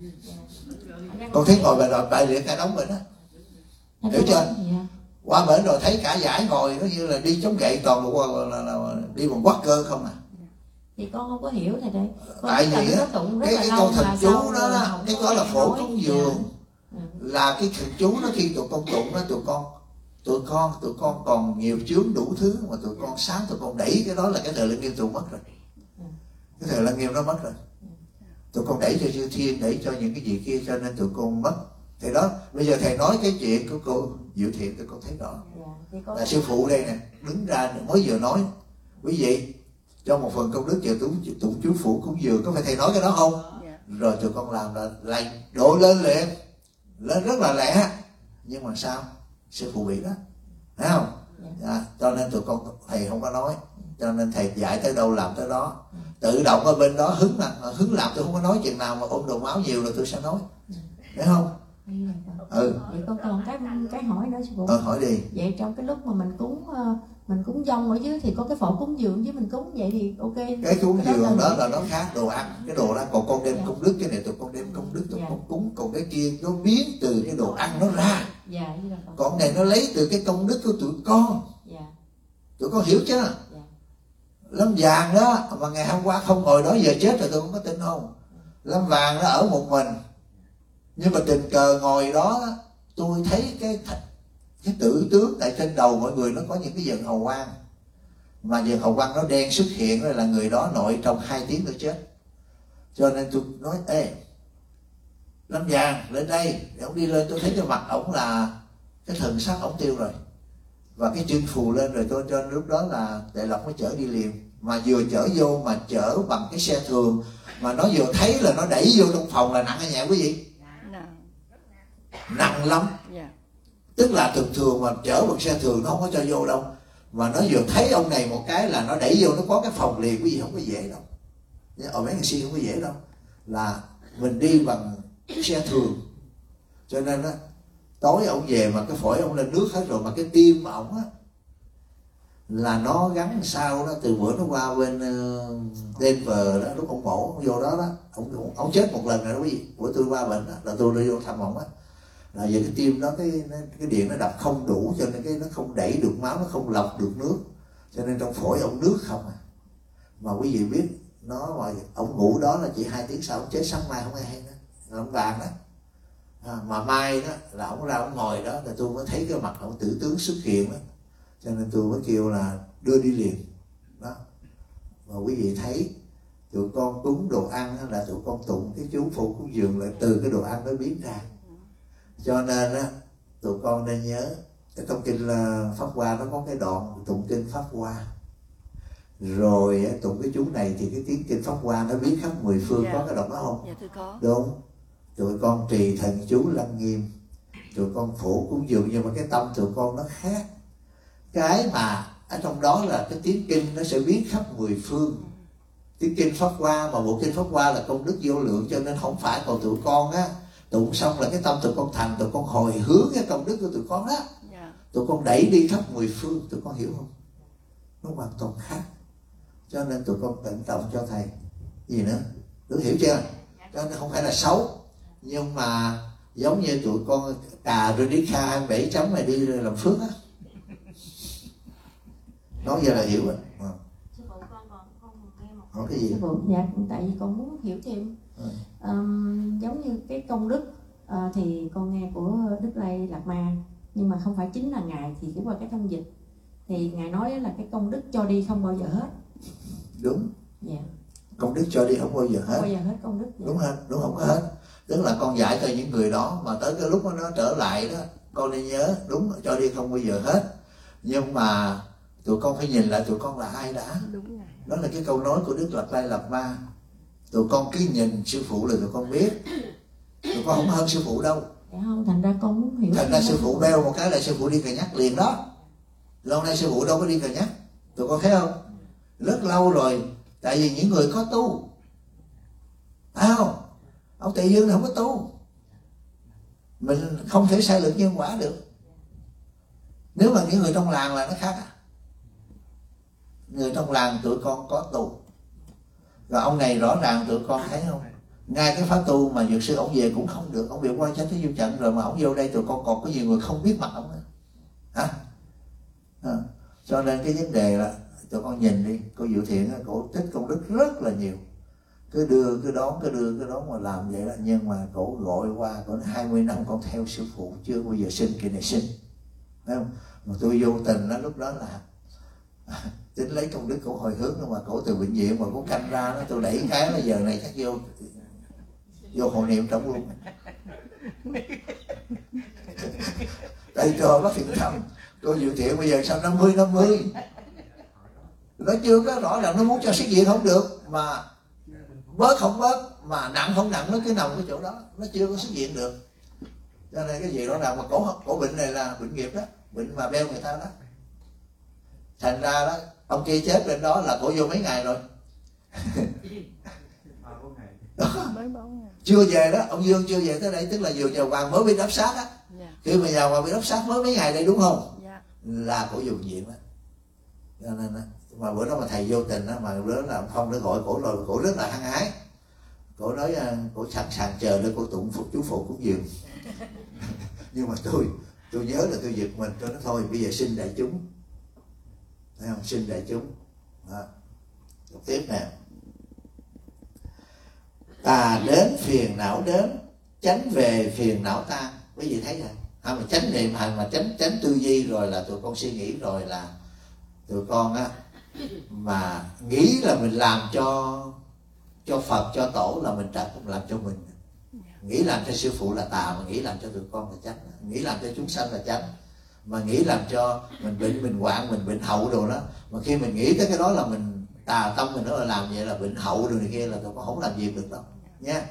Con thấy ngồi bại liệt cả đống rồi đó, hiểu chưa? Qua bển rồi thấy cả giải ngồi nó như là đi chống gậy, toàn là đi bằng quát cơ không à. Thì con không có hiểu thầy đây. Tại vì á, cái câu thần chú đó, cái đó là phổ cúng dường. Là cái thần chú đó khi tụi con tụng đó, tụi con còn nhiều chướng đủ thứ mà tụi con sáng tụi con đẩy cái đó là cái thời Lăng Nghiêm tụi mất rồi. Cái thời Lăng Nghiêm nó mất rồi. Tụi con đẩy cho chư thiên, đẩy cho những cái gì kia, cho nên tụi con mất. Thì đó, bây giờ thầy nói cái chuyện của cô Diệu Thiện tụi con thấy rõ. Là sư phụ đây nè, đứng ra mới vừa nói, quý vị cho một phần công đức giờ tụng chú phụ cúng dường, có phải thầy nói cái đó không? Rồi tụi con làm là độ lên liền, lên rất là lẹ. Nhưng mà sao? Sư phụ bị đó, thấy không? Cho nên tụi con, thầy không có nói, cho nên thầy dạy tới đâu làm tới đó. Tự động ở bên đó hứng làm, tôi không có nói chừng nào mà ôm đồ máu nhiều rồi tôi sẽ nói, thấy không? Vậy con còn cái hỏi nữa sư phụ. Hỏi đi. Vậy trong cái lúc mà mình cúng dông ở dưới thì có cái phổ cúng dường với mình cúng vậy thì ok. Cái cúng dường đó là nó khác đồ ăn, cái đồ đó còn con đem công đức, cái này tụi con đem công đức tụi con cúng, còn cái kia nó biến từ cái đồ ăn nó ra. Còn này nó lấy từ cái công đức của tụi con. Tụi con hiểu chưa? Lâm Vàng đó mà ngày hôm qua không ngồi đó giờ chết rồi, tôi không có tin không? Lâm Vàng nó ở một mình, nhưng mà tình cờ ngồi đó tôi thấy cái tử tướng tại trên đầu mọi người nó có những cái dần hầu quang, mà dần hầu quang nó đen xuất hiện rồi là người đó nội trong 2 tiếng tôi chết. Cho nên tôi nói ê Lâm Vàng lên đây, để ông đi lên. Tôi thấy cái mặt ổng là cái thần sắc ổng tiêu rồi và cái chân phù lên rồi. Tôi cho nên lúc đó là Đại Lộc mới chở đi liền, mà vừa chở vô mà chở bằng cái xe thường, mà nó vừa thấy là nó đẩy vô trong phòng là nặng hay nhẹ quý vị? Nặng lắm. Tức là thường mà chở bằng xe thường nó không có cho vô đâu, mà nó vừa thấy ông này một cái là nó đẩy vô, nó có cái phòng liền, quý vị không có dễ đâu. Ở mấy người si không có dễ đâu, là mình đi bằng xe thường. Cho nên á, tối ông về mà cái phổi ông lên nước hết rồi, mà cái tim ổng á là nó gắn sau đó. Từ bữa nó qua bên Denver đó, lúc ông mổ ông vô đó đó, ông chết một lần rồi đó quý vị. Bữa tôi qua bệnh đó, là tôi đi vô thăm ông á, là về cái tim đó cái điện nó đập không đủ, cho nên cái nó không đẩy được máu, nó không lọc được nước, cho nên trong phổi ông nước không à. Mà quý vị biết nó mà ông ngủ đó là chỉ 2 tiếng sau ông chết, sáng mai không ai hay nữa. Ông Vàng đó mà mai đó là ông ra ông ngồi đó, là tôi mới thấy cái mặt ông tử tướng xuất hiện đó, cho nên tôi mới kêu là đưa đi liền đó. Mà quý vị thấy tụi con cúng đồ ăn là tụi con tụng cái chú phụ cúng dường lại từ cái đồ ăn nó biến ra. Cho nên á, tụi con nên nhớ trong kinh là Pháp Hoa nó có cái đoạn tụng kinh Pháp Hoa, rồi tụng cái chú này thì cái tiếng kinh Pháp Hoa nó biến khắp 10 phương. Có cái đoạn đó không? Dạ thưa có. Đúng. Tụi con trì thần chú Lăng Nghiêm, tụi con phổ cúng dường, nhưng mà cái tâm tụi con nó khác. Cái mà ở trong đó là cái tiếng kinh nó sẽ biến khắp 10 phương. Tiếng kinh Pháp Hoa, mà bộ kinh Pháp Hoa là công đức vô lượng, cho nên không phải còn tụi con á tụng xong là cái tâm tụi con thành, tụi con hồi hướng cái công đức của tụi con đó, tụi con đẩy đi khắp 10 phương. Tụi con hiểu không? Nó hoàn toàn khác. Cho nên tụi con cẩn trọng cho thầy. Gì nữa? Được hiểu chưa? Cho nên không phải là xấu, nhưng mà giống như tụi con cà Radhika 27 chấm này đi làm phước á. Nói giờ là hiểu rồi. Sư phụ con còn không nghe một hỏi cái gì? Sư phụ, dạ tại vì con muốn hiểu thêm. Giống như cái công đức thì con nghe của Đức Lây Lạt Ma, nhưng mà không phải chính là ngài, thì cũng qua cái thông dịch thì ngài nói là cái công đức cho đi không bao giờ hết. Đúng. Dạ. Công đức cho đi không bao giờ hết. Không bao giờ hết công đức. Dạ. Đúng không? Đúng, không có hết. Tức là con dạy cho những người đó, mà tới cái lúc nó trở lại đó, con nên nhớ đúng, cho đi không bao giờ hết. Nhưng mà tụi con phải nhìn lại tụi con là ai đã. Đúng. Đó là cái câu nói của Đức Lạt Lai Lạt Ma. Tụi con cứ nhìn sư phụ là tụi con biết. Tụi con không hơn sư phụ đâu. Dạ không, thành ra con muốn hiểu. Thành ra sư phụ beo một cái là sư phụ đi cà nhắc liền đó. Lâu nay sư phụ đâu có đi cà nhắc. Tụi con thấy không? Rất lâu rồi. Tại vì những người có tu, phải không? Ông Tỳ Dương không có tu. Mình không thể sai lệch nhân quả được. Nếu mà những người trong làng là nó khác. Người trong làng tụi con có tu. Rồi ông này rõ ràng tụi con thấy không? Ngay cái khóa tu mà dược sư ông về cũng không được. Ông bị quan chánh thế du trận rồi mà ông vô đây tụi con còn có nhiều người không biết mặt ông nữa. Hả? Cho nên cái vấn đề là tụi con nhìn đi, cô Diệu Thiện cổ tích công đức rất là nhiều. Cứ đưa cứ đón mà làm vậy đó. Nhưng mà cổ gọi qua cổ 20 năm con theo sư phụ chưa bao giờ sinh kỳ này sinh. Thấy không? Mà tôi vô tình đó, lúc đó là tính lấy công đức cổ hồi hướng, mà cổ từ bệnh viện mà cổ canh ra đó, tôi đẩy cái là giờ này chắc vô hộ niệm trong luôn. Đây trời bác Thiện Thầm, cô Diệu Thiện bây giờ sao 50-50. Nó chưa có rõ ràng nó muốn cho xét diện không được, mà bớt không bớt, mà nặng không nặng, nó cứ nằm cái chỗ đó, nó chưa có xét diện được. Cho nên cái gì đó nào mà cổ bệnh này là bệnh nghiệp đó, bệnh mà beo người ta đó. Thành ra đó, ông kia chết bên đó là cổ vô mấy ngày rồi. Chưa về đó, ông Dương chưa về tới đây, tức là vừa nhà Hoàng mới bị đắp sát á. Khi mà nhà Hoàng bị đắp sát mới mấy ngày đây đúng không? Là cổ vô bệnh viện đó. Cho nên đó, mà bữa đó mà thầy vô tình đó, mà bữa đó là không đã gọi cổ rồi, cổ rất là hăng hái. Cổ nói cổ sẵn sàng chờ để cổ tụng phục chú phụ cúng dường. Nhưng mà tôi nhớ là tôi giật mình, tôi nói thôi bây giờ xin đại chúng. Thấy không? Xin đại chúng. Đó. Tiếp nè. Tà đến phiền não đến, tránh về phiền não tan. Quý vị thấy rồi. Mà tránh niệm hành mà tránh tư duy rồi là tụi con suy nghĩ rồi là tụi con á mà nghĩ là mình làm cho Phật cho tổ là mình làm cho mình. Nghĩ làm cho sư phụ là tà, mà nghĩ làm cho tụi con là chánh. Nghĩ làm cho chúng sanh là chánh, mà nghĩ làm cho mình bệnh, mình hoạn, mình bệnh hậu đồ đó. Mà khi mình nghĩ tới cái đó là mình tà tâm mình, nó là làm vậy là bệnh hậu đồ này kia, là tụi con không làm việc được đâu nha.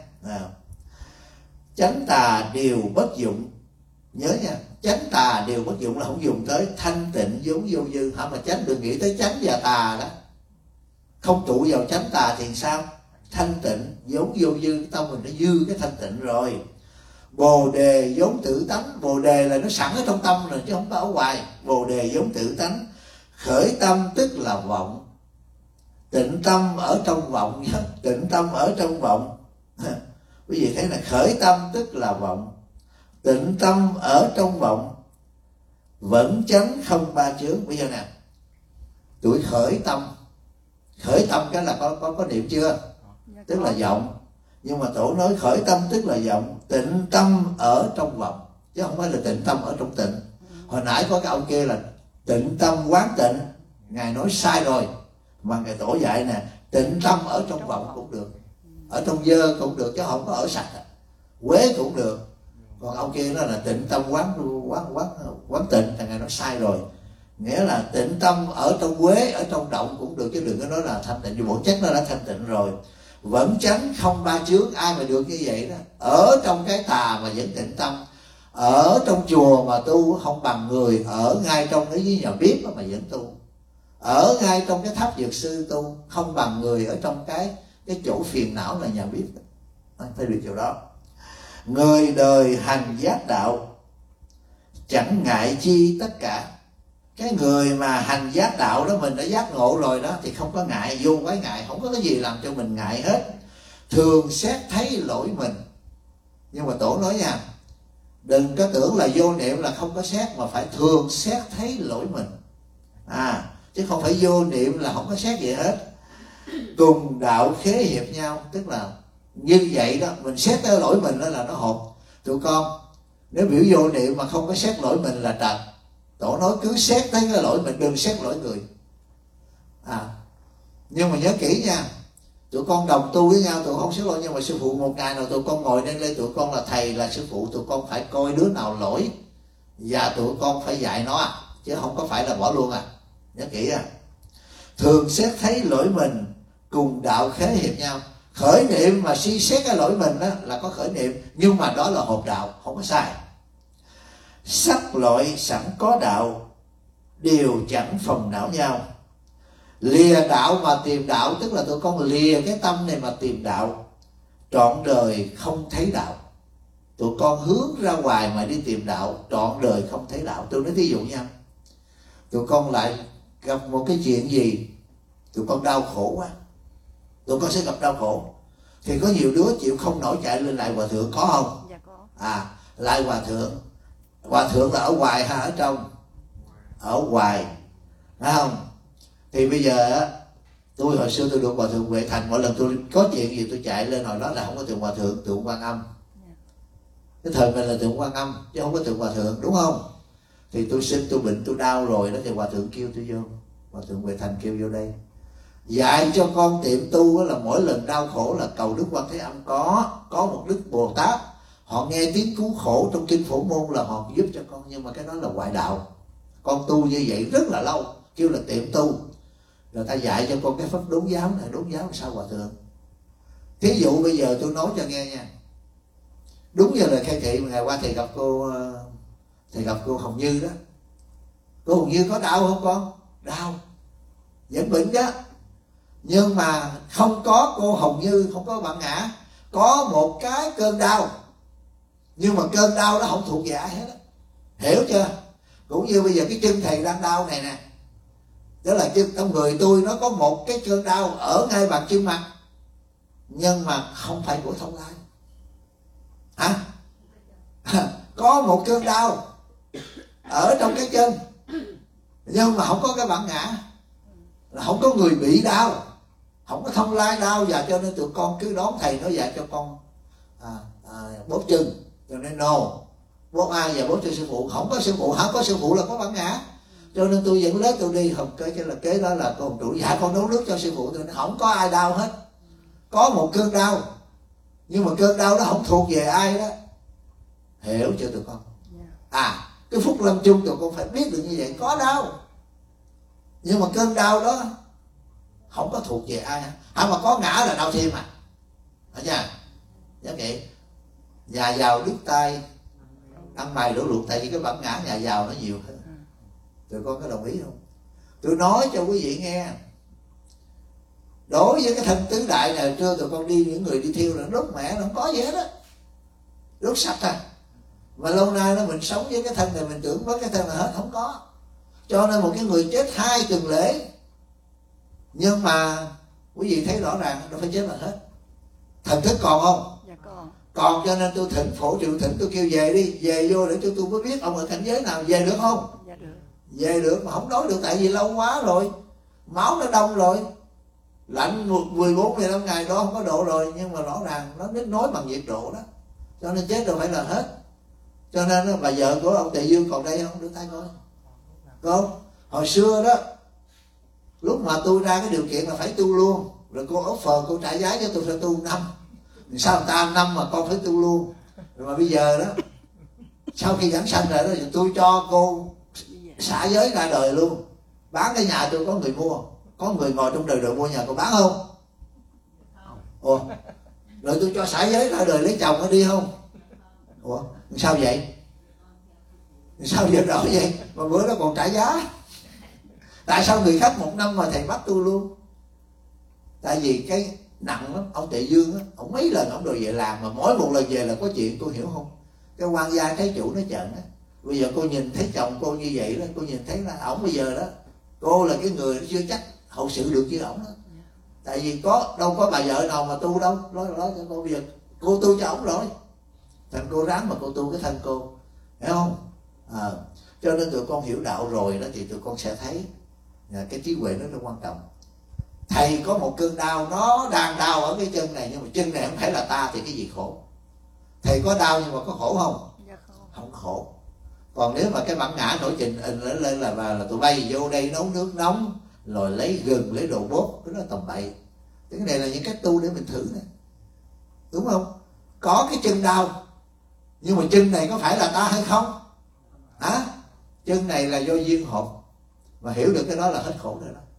Chánh tà đều bất dụng. Nhớ nha, chánh tà đều bất dụng là không dùng tới thanh tịnh vốn vô dư. Mà chánh đừng nghĩ tới chánh và tà đó, không trụ vào chánh tà thì sao? Thanh tịnh vốn vô dư, tâm mình nó dư cái thanh tịnh rồi. Bồ đề vốn tự tánh. Bồ đề là nó sẵn ở trong tâm rồi chứ không có ở ngoài. Bồ đề vốn tự tánh. Khởi tâm tức là vọng. Tịnh tâm ở trong vọng. Tịnh tâm ở trong vọng. Quý vị thấy là khởi tâm tức là vọng, tịnh tâm ở trong vọng, vẫn chánh không ba chướng. Bây giờ nè, tuổi khởi tâm cái là có niệm chưa? Tức là vọng. Nhưng mà tổ nói khởi tâm tức là vọng, tịnh tâm ở trong vọng, chứ không phải là tịnh tâm ở trong tịnh. Hồi nãy có cái ông kia là tịnh tâm quán tịnh, ngài nói sai rồi. Mà ngài tổ dạy nè, tịnh tâm ở trong vọng cũng được, ở trong dơ cũng được, chứ không có ở sạch. Quế cũng được. Còn ông kia đó là tịnh tâm quán tịnh, thì ngài nói sai rồi. Nghĩa là tịnh tâm ở trong quế, ở trong động cũng được, chứ đừng có nói là thanh tịnh, vì bổn chất nó đã thanh tịnh rồi. Vẫn chánh không ba chướng. Ai mà được như vậy đó, ở trong cái tà mà vẫn tịnh tâm, ở trong chùa mà tu không bằng người ở ngay trong cái với nhà bếp mà vẫn tu, ở ngay trong cái tháp dược sư tu không bằng người ở trong cái chỗ phiền não là nhà bếp. Phải được chỗ đó. Người đời hành giác đạo, chẳng ngại chi tất cả. Cái người mà hành giác đạo đó, mình đã giác ngộ rồi đó, thì không có ngại, vô quái ngại, không có cái gì làm cho mình ngại hết. Thường xét thấy lỗi mình. Nhưng mà tổ nói nha, đừng có tưởng là vô niệm là không có xét, mà phải thường xét thấy lỗi mình. Chứ không phải vô niệm là không có xét gì hết. Cùng đạo khế hiệp nhau, tức là như vậy đó, mình xét tới lỗi mình đó là nó hột. Tụi con nếu biểu vô niệm mà không có xét lỗi mình là trật. Tổ nói cứ xét thấy cái lỗi mình, đừng xét lỗi người. Nhưng mà nhớ kỹ nha, tụi con đồng tu với nhau, tụi con không xét lỗi. Nhưng mà sư phụ một ngày nào tụi con ngồi lên tụi con là thầy là sư phụ, tụi con phải coi đứa nào lỗi và tụi con phải dạy nó, chứ không có phải là bỏ luôn. Nhớ kỹ. Thường xét thấy lỗi mình, cùng đạo khế hiệp nhau. Khởi niệm mà suy xét cái lỗi mình đó là có khởi niệm, nhưng mà đó là hồn đạo, không có sai. Sắc loại sẵn có đạo, đều chẳng phòng não nhau. Lìa đạo mà tìm đạo, tức là tụi con lìa cái tâm này mà tìm đạo. trọn đời không thấy đạo. Tụi con hướng ra ngoài mà đi tìm đạo, trọn đời không thấy đạo. Tôi nói thí dụ nha, tụi con lại gặp một cái chuyện gì, tụi con đau khổ quá, tụi con sẽ gặp đau khổ, thì có nhiều đứa chịu không nổi chạy lên lại hòa thượng, có không? Dạ có. Lại hòa thượng là ở ngoài hay ở trong? Ở ngoài, phải không? Thì bây giờ tôi hồi xưa tôi được hòa thượng Huệ Thành, mỗi lần tôi có chuyện gì tôi chạy lên, hồi đó là không có tượng hòa thượng, tượng Quan Âm. Cái thời mình là tượng Quan Âm chứ không có tượng hòa thượng, đúng không? Thì tôi sinh, tôi bệnh, tôi đau rồi đó, thì hòa thượng kêu tôi vô, hòa thượng Huệ Thành kêu vô đây dạy cho con tiệm tu. Là mỗi lần đau khổ là cầu Đức Quan Thế Âm, có một Đức Bồ Tát họ nghe tiếng cứu khổ trong kinh Phổ Môn là họ giúp cho con. Nhưng mà cái đó là ngoại đạo, con tu như vậy rất là lâu, kêu là tiệm tu. Rồi ta dạy cho con cái pháp đốn giáo này, đốn giáo sao hòa thượng? Thí dụ bây giờ tôi nói cho nghe nha, đúng như lời khai thị mà ngày qua thầy gặp cô Hồng Như đó. Cô Hồng Như có đau không con? Đau, vẫn bệnh đó. Nhưng mà không có cô Hồng Như, không có bạn Ngã, có một cái cơn đau, nhưng mà cơn đau đó không thuộc về ai hết đó. Hiểu chưa? Cũng như bây giờ cái chân thầy đang đau này nè, đó là chân trong người tôi, nó có một cái cơn đau ở ngay bàn chân mặt, nhưng mà không phải của Thông Lai. Có một cơn đau ở trong cái chân, nhưng mà không có cái bản Ngã, là không có người bị đau, không có Thông Lai đau. Và cho nên tụi con cứ đón thầy nó dạy cho con bóp chân, cho nên bóp ai và bóp cho sư phụ. Không có sư phụ, không có sư phụ là có bản Ngã. Cho nên tôi dẫn lớp tôi đi, không cái là kế đó là con chủ dạy con nấu nước cho sư phụ tôi, không có ai đau hết. Có một cơn đau, nhưng mà cơn đau đó không thuộc về ai đó. Hiểu chưa tụi con? Cái phút lâm chung tụi con phải biết được như vậy. Có đau, nhưng mà cơn đau đó không có thuộc về ai. Mà có ngã là đau thêm Hả nha? Giống vậy. Nhà giàu đứt tay ăn mày đổ luộc, tại vì cái bản ngã nhà giàu nó nhiều hơn. Tụi con có đồng ý không? Tôi nói cho quý vị nghe, đối với cái thân tứ đại này, trưa tụi con đi, những người đi thiêu là đốt mẹ, nó không có gì hết á, đốt sạch Mà lâu nay nó mình sống với cái thân này, mình tưởng với cái thân này hết, không có. Cho nên một cái người chết 2 tuần lễ, nhưng mà quý vị thấy rõ ràng nó phải chết là hết. Thần thức còn không? Dạ còn. Còn, cho nên tôi thỉnh Phổ Triệu Thỉnh, tôi kêu về đi, về vô để cho tôi mới biết ông ở cảnh giới nào. Về được không? Dạ được. Về được, mà không nói được tại vì lâu quá rồi, máu nó đông rồi, lạnh 14-15 ngày đó không có độ rồi. Nhưng mà rõ ràng nó biết nói bằng nhiệt độ đó, cho nên chết đâu phải là hết. Cho nên bà vợ của ông Tề Dương còn đây không? Đưa tay coi. Con hồi xưa đó, lúc mà tôi ra cái điều kiện là phải tu luôn, rồi cô offer, cô trả giá cho tôi phải tu 5. Sao người ta 5 mà con phải tu luôn? Rồi mà bây giờ đó, sau khi giảng sanh rồi đó, thì tôi cho cô xả giới ra đời luôn, bán cái nhà tôi, có người mua, có người ngồi trong đời mua nhà, cô bán không? Ủa, rồi tôi cho xả giới ra đời lấy chồng nó đi không? Ủa, sao vậy? Sao giờ đổi vậy? Mà bữa đó còn trả giá. Tại sao người khác 1 năm mà thầy bắt tôi luôn? Tại vì cái nặng lắm. Ông Tề Dương á, ông mấy lần ông đòi về làm, mà mỗi một lần về là có chuyện, cô hiểu không? Cái quan gia thấy chủ nó trợn á. Bây giờ cô nhìn thấy chồng cô như vậy đó, cô nhìn thấy là ổng bây giờ đó, cô là cái người chưa chắc hậu sự được với ổng đó. Tại vì đâu có bà vợ nào mà tu đâu. Nói cho cô bây giờ cô tu cho ổng rồi, thành cô ráng mà cô tu cái thân cô, hiểu không? Cho nên tụi con hiểu đạo rồi đó, thì tụi con sẽ thấy cái trí huệ nó rất quan trọng. Thầy có một cơn đau, nó đang đau ở cái chân này, nhưng mà chân này không phải là ta thì cái gì khổ? Thầy có đau nhưng mà có khổ không? Dạ không. Không khổ. Còn nếu mà cái bản ngã nổi trình lên là tụi bay vô đây nấu nước nóng, rồi lấy gừng, lấy đồ bốt, cái đó tầm bậy. Cái này là những cách tu để mình thử nè, đúng không? Có cái chân đau, nhưng mà chân này có phải là ta hay không? Chân này là do duyên hợp, mà hiểu được cái đó là hết khổ rồi đó.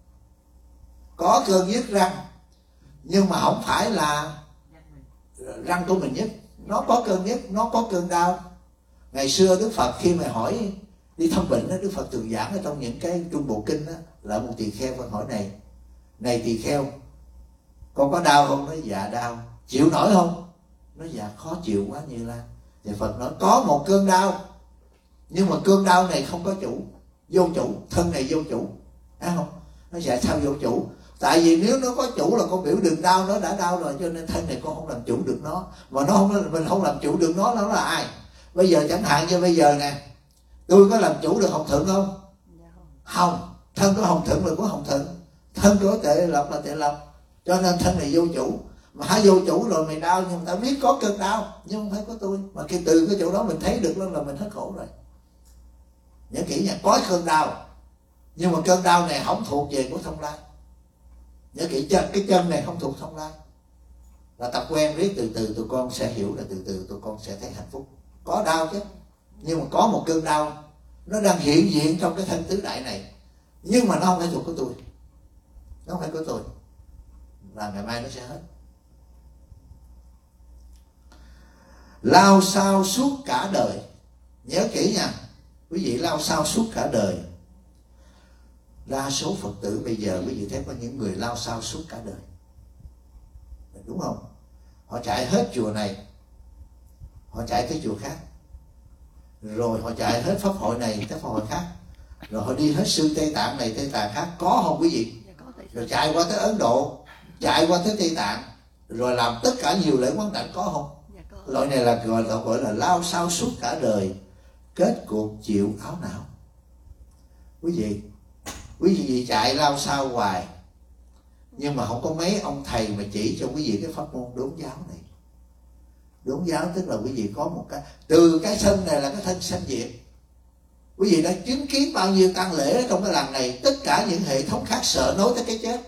Có cơn nhức răng, nhưng mà không phải là răng của mình nhức, nó có cơn nhức, nó có cơn đau. Ngày xưa Đức Phật khi mà hỏi đi thăm bệnh đó, Đức Phật thường giảng ở trong những cái Trung Bộ Kinh đó, là một tỳ kheo Phật hỏi này tỳ kheo, con có đau không? Nói dạ đau. chịu nổi không? Nó dạ khó chịu quá Như Lai. Thì Phật nói có một cơn đau, nhưng mà cơn đau này không có chủ, vô chủ, thân này vô chủ, thấy không? Nó dạ sao vô chủ? Tại vì nếu nó có chủ là con biểu đừng đau, nó đã đau rồi, cho nên thân này con không làm chủ được nó. Mà nó không, mình không làm chủ được nó là ai? Bây giờ chẳng hạn như bây giờ nè, tôi có làm chủ được Hồng Thượng không? Không. Thân của Hồng Thượng là của Hồng Thượng, thân của Tệ Lộc là Tệ Lộc, cho nên thân này vô chủ. Mà hãy vô chủ rồi mày đau, nhưng ta biết có cơn đau, nhưng không phải của tôi. Mà khi từ cái chỗ đó mình thấy được là mình hết khổ rồi. Nhớ kỹ nha, có cơn đau, nhưng mà cơn đau này không thuộc về của Thông Lai. Nhớ kỹ, cái chân này không thuộc Thông Lai. Là tập quen riết, từ từ tụi con sẽ hiểu, là từ từ tụi con sẽ thấy hạnh phúc. Có đau chứ, nhưng mà có một cơn đau nó đang hiện diện trong cái thân tứ đại này, nhưng mà nó không phải thuộc của tôi, nó không phải của tôi, là ngày mai nó sẽ hết. Lao sao suốt cả đời, nhớ kỹ nha quý vị, lao sao suốt cả đời. Đa số Phật tử bây giờ quý vị thấy có những người lao sao suốt cả đời, đúng không? Họ chạy hết chùa này, họ chạy tới chùa khác, rồi họ chạy hết pháp hội này tới pháp hội khác, rồi họ đi hết sư Tây Tạng này Tây Tạng khác, có không quý vị? Rồi chạy qua tới Ấn Độ, chạy qua tới Tây Tạng, rồi làm tất cả nhiều lễ quán đảnh, có không? Loại này là gọi là lao sao suốt cả đời, kết cuộc chịu áo não. Quý vị chạy lao sao hoài, nhưng mà không có mấy ông thầy mà chỉ cho quý vị cái pháp môn đốn giáo này. Đốn giáo tức là quý vị có một cái, từ cái thân này là cái thân sanh diệt. Quý vị đã chứng kiến bao nhiêu tang lễ trong cái làng này, tất cả những hệ thống khác sợ nói tới cái chết.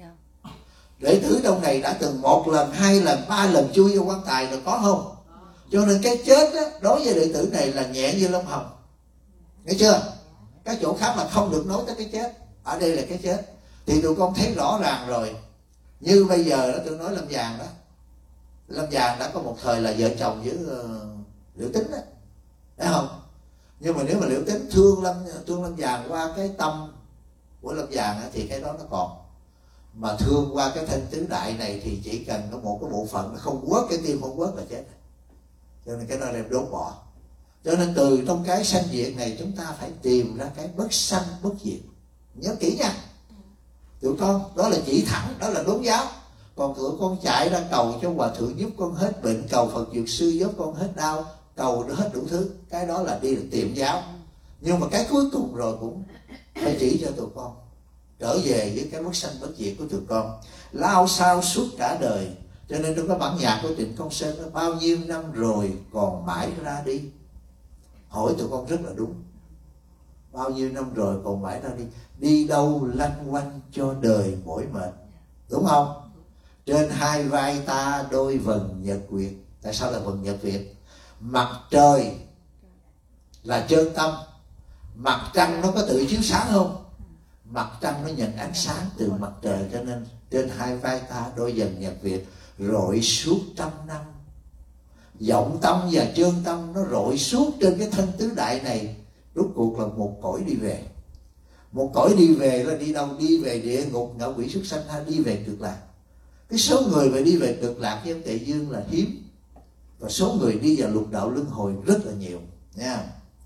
Đệ tử trong này đã từng 1 lần, 2 lần, 3 lần chui vô quan tài rồi, có không? Cho nên cái chết đó, đối với đệ tử này là nhẹ như lông hồng, nghe chưa? Cái chỗ khác là không được nói tới cái chết, ở đây là cái chết. Thì tụi con thấy rõ ràng rồi. Như bây giờ đó, tôi nói Lâm Vàng đó, Lâm Vàng đã có một thời là vợ chồng với Liễu Tính đó, thấy không? Nhưng mà nếu mà Liễu Tính thương Lâm Vàng qua cái tâm của Lâm Vàng thì cái đó nó còn. Mà thương qua cái thân tứ đại này thì chỉ cần có một cái bộ phận nó không quất, cái tim không quất là chết. Cho nên cái đó đem đốn bỏ. Cho nên từ trong cái sanh diệt này chúng ta phải tìm ra cái bất sanh bất diệt. Nhớ kỹ nha tụi con, đó là chỉ thẳng, đó là đốn giáo. Còn tụi con chạy ra cầu cho hòa thượng giúp con hết bệnh, cầu Phật dược sư giúp con hết đau, cầu hết đủ thứ, cái đó là đi được tiệm giáo. Nhưng mà cái cuối cùng rồi cũng phải chỉ cho tụi con trở về với cái bất sanh bất diệt của tụi con. Lao sao suốt cả đời. Cho nên trong cái bản nhạc của Trịnh Công Sơn nó bao nhiêu năm rồi còn mãi ra đi. Hỏi tụi con rất là đúng. Bao nhiêu năm rồi còn mãi ra đi. Đi đâu lanh quanh cho đời mỏi mệt, đúng không? Trên 2 vai ta đôi vần nhật nguyệt. Tại sao là vần nhật nguyệt? Mặt trời là chân tâm, mặt trăng nó có tự chiếu sáng không? Mặt trăng nó nhận ánh sáng từ mặt trời, cho nên trên 2 vai ta đôi vần nhật nguyệt rọi suốt 100 năm. Vọng tâm và chân tâm nó rọi suốt trên cái thân tứ đại này. Rốt cuộc là một cõi đi về. Một cõi đi về là đi đâu? Đi về địa ngục, ngạ quỷ, súc sanh, hay đi về cực lạc. Cái số người mà đi về cực lạc với ông Tệ Dương là hiếm, và số người đi vào lục đạo luân hồi rất là nhiều nha.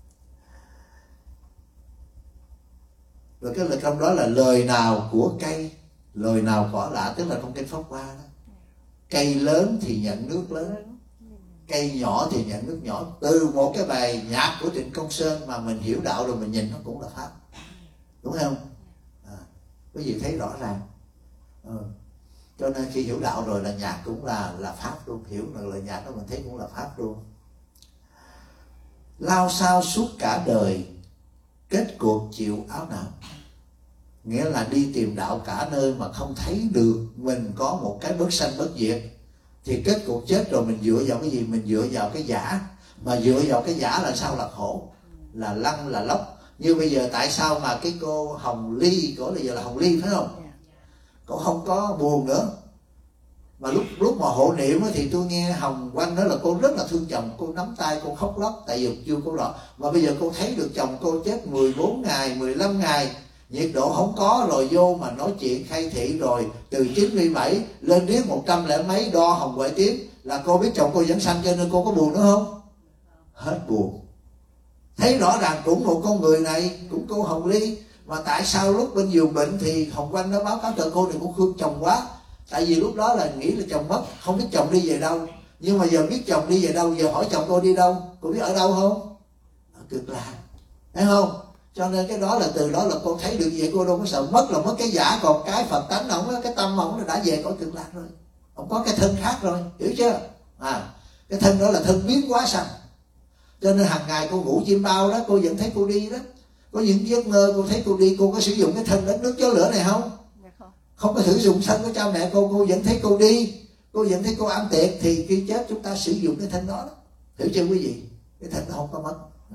Rồi cái trong đó là lời nào của cây, lời nào cỏ lạ, tức là trong kinh Pháp Hoa đó. Cây lớn thì nhận nước lớn, cây nhỏ thì nhận nước nhỏ. Từ một cái bài nhạc của Trịnh Công Sơn mà mình hiểu đạo rồi mình nhìn nó cũng là pháp, đúng không? Quý vị thấy rõ ràng. Cho nên khi hiểu đạo rồi là nhạc cũng là pháp luôn, hiểu là lời nhạc đó mình thấy cũng là pháp luôn. Lao sao suốt cả đời, kết cuộc chịu áo não. Nghĩa là đi tìm đạo cả nơi mà không thấy được mình có một cái bất sanh bất diệt, thì kết cuộc chết rồi mình dựa vào cái gì? Mình dựa vào cái giả. Mà dựa vào cái giả là sao? Là khổ, là lăng, là lóc. Như bây giờ tại sao mà cái cô Hồng Ly, cổ bây giờ là Hồng Ly phải không? Cổ không có buồn nữa. Mà lúc mà hộ niệm thì tôi nghe Hồng Quanh nói là cô rất là thương chồng, cô nắm tay cô khóc lóc tại vì chưa cô rõ. Mà bây giờ cô thấy được chồng cô chết 14 ngày, 15 ngày, nhiệt độ không có, rồi vô mà nói chuyện khai thị rồi từ 97 lên đến 100 lẻ mấy đo hồng ngoại tím, là cô biết chồng cô vẫn sanh, cho nên cô có buồn nữa không? Hết buồn. Thấy rõ ràng cũng một con người này, cũng cô Hồng Ly, mà tại sao lúc bên giường bệnh thì Hồng Quanh nó báo cáo cho cô này cũng thương chồng quá. Tại vì lúc đó là nghĩ là chồng mất, không biết chồng đi về đâu. Nhưng mà giờ biết chồng đi về đâu, giờ hỏi chồng cô đi đâu, cô biết ở đâu không? Ở Cực Lạc, thấy không? Cho nên cái đó là từ đó là cô thấy được vậy, cô đâu có sợ mất là mất cái giả, còn cái Phật tánh ổng, cái tâm ổng đã về cõi Cực Lạc rồi, ổng có cái thân khác rồi, hiểu chưa? Cái thân đó là thân biến hóa sanh. Cho nên hàng ngày cô ngủ chim bao đó, cô vẫn thấy cô đi đó. Có những giấc mơ cô thấy cô đi, cô có sử dụng cái thân đất nước gió lửa này không? Không có sử dụng thân của cha mẹ cô vẫn thấy cô đi, cô vẫn thấy cô ăn tiệc. Thì khi chết chúng ta sử dụng cái thân đó, hiểu chưa quý vị? Cái thân nó không có mất.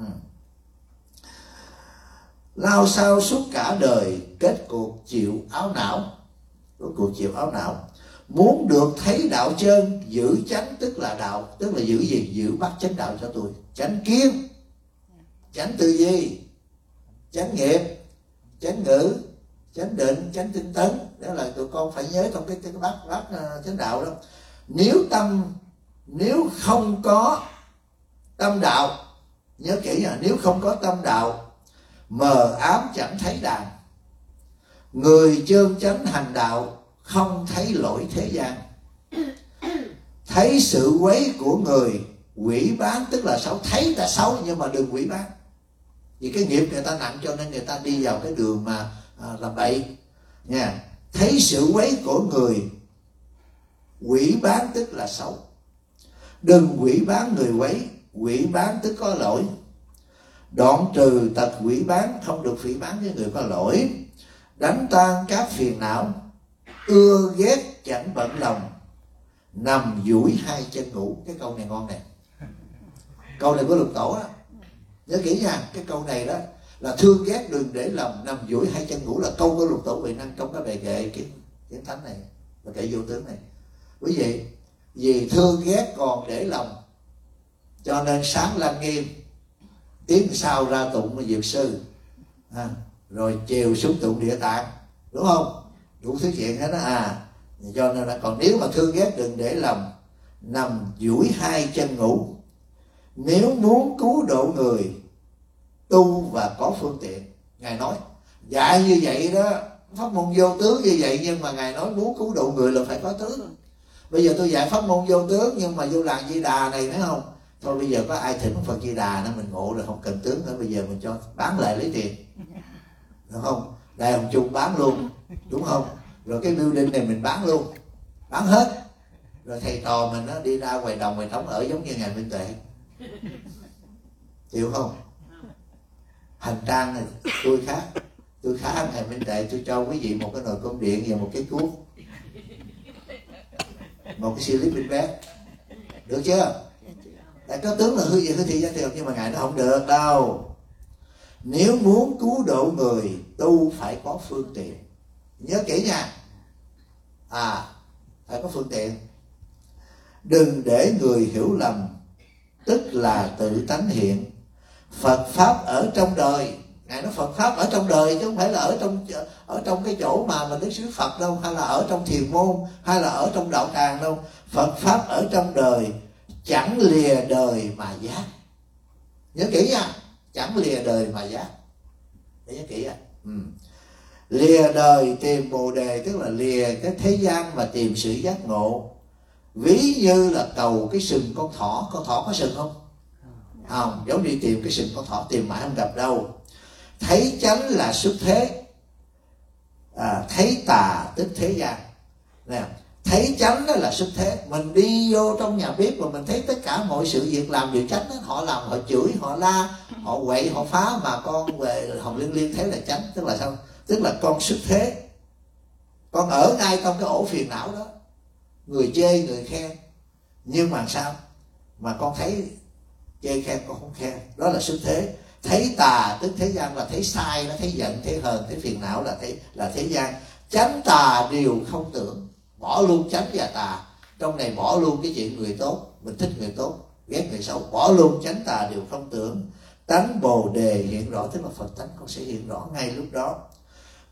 Lao sao suốt cả đời, kết cuộc chịu áo não. Rốt cuộc chịu áo não. Muốn được thấy đạo chân, giữ chánh tức là đạo. Tức là giữ gì? Giữ bắt chánh đạo cho tôi. Chánh kiến, chánh tư duy, chánh nghiệp, chánh ngữ, chánh định, chánh tinh tấn. Đó là tụi con phải nhớ trong cái bát chánh đạo đó. Nếu không có tâm đạo, nhớ kỹ là nếu không có tâm đạo, mờ ám chẳng thấy đàn. Người chân chánh hành đạo, không thấy lỗi thế gian. Thấy sự quấy của người, quỷ bán tức là xấu. Thấy ta xấu nhưng mà đừng quỷ bán. Vì cái nghiệp người ta nặng cho nên người ta đi vào cái đường mà làm bậy nha. Thấy sự quấy của người, quỷ bán tức là xấu. Đừng quỷ bán người quấy, quỷ bán tức có lỗi. Đoạn trừ tật quỷ bán, không được phỉ bán với người có lỗi. Đánh tan các phiền não, ưa ghét chẳng bận lòng, nằm duỗi hai chân ngủ. Cái câu này ngon nè. Câu này của Lục Tổ đó, nhớ kỹ nha. Cái câu này đó là thương ghét đừng để lòng, nằm duỗi hai chân ngủ, là câu của Lục Tổ Huệ Năng trong cái bài kệ Kiếm Thánh này và kệ Vô Tướng này. Quý vị, vì thương ghét còn để lòng, cho nên sáng Lăng Nghiêm, tiếng sau ra tụng Dược Sư, rồi chiều xuống tụng Địa Tạng, đúng không? Đủ thứ chuyện hết đó. Cho nên là còn nếu mà thương ghét đừng để lòng, nằm duỗi hai chân ngủ. Nếu muốn cứu độ người, tu và có phương tiện. Ngài nói dạy như vậy đó, pháp môn vô tướng như vậy, nhưng mà Ngài nói muốn cứu độ người là phải có tướng. Bây giờ tôi dạy pháp môn vô tướng, nhưng mà vô làng Di Đà này thấy không, thôi bây giờ có ai thỉnh Phật Di Đà nữa mình ngộ rồi, không cần tướng nữa, bây giờ mình cho bán lại lấy tiền, đúng không? Đại Hồng Chung bán luôn, đúng không? Rồi cái building này mình bán luôn, bán hết. Rồi thầy trò mình nó đi ra ngoài đồng ngoài trống ở giống như Ngài Minh Tuệ, chịu không? Hành trang này tôi khá Ngài Minh Tuệ, tôi cho quý vị một cái nồi cơm điện và một cái cuốc, một cái sleeping bag, được chưa? Đã có tướng là hư thị gia thiệu, nhưng mà Ngài nó không được đâu. Nếu muốn cứu độ người, tu phải có phương tiện. Nhớ kỹ nha. Phải có phương tiện. Đừng để người hiểu lầm, tức là tự tánh hiện. Phật Pháp ở trong đời. Ngài nói Phật Pháp ở trong đời, chứ không phải là ở trong cái chỗ mà mình đến xứ Phật đâu, hay là ở trong thiền môn, hay là ở trong đạo tràng đâu. Phật Pháp ở trong đời, chẳng lìa đời mà giác. Nhớ kỹ nha. Chẳng lìa đời mà giác. Để nhớ kỹ. Lìa đời tìm Bồ Đề, tức là lìa cái thế gian mà tìm sự giác ngộ. Ví như là cầu cái sừng con thỏ có sừng không? Không, giống đi tìm cái sừng con thỏ, tìm mãi không gặp đâu. Thấy chánh là xuất thế, thấy tà tức thế gian. Nè, thấy chánh đó là xuất thế. Mình đi vô trong nhà bếp mà mình thấy tất cả mọi sự việc làm điều chánh đó, họ làm, họ chửi, họ la, họ quậy, họ phá, mà con về Hồng Liên thấy là chánh. Tức là sao? Tức là con xuất thế, con ở ngay trong cái ổ phiền não đó, người chê người khen, nhưng mà sao mà con thấy chê khen con không khen, đó là xuất thế. Thấy tà tức thế gian là thấy sai, nó thấy giận, thấy hờn, thấy phiền não là thế gian. Chánh tà đều không tưởng, bỏ luôn chánh và tà. Trong này bỏ luôn cái chuyện người tốt, mình thích người tốt, ghét người xấu, bỏ luôn chánh tà đều không tưởng. Tánh Bồ Đề hiện rõ, tức là Phật tánh con sẽ hiện rõ ngay lúc đó.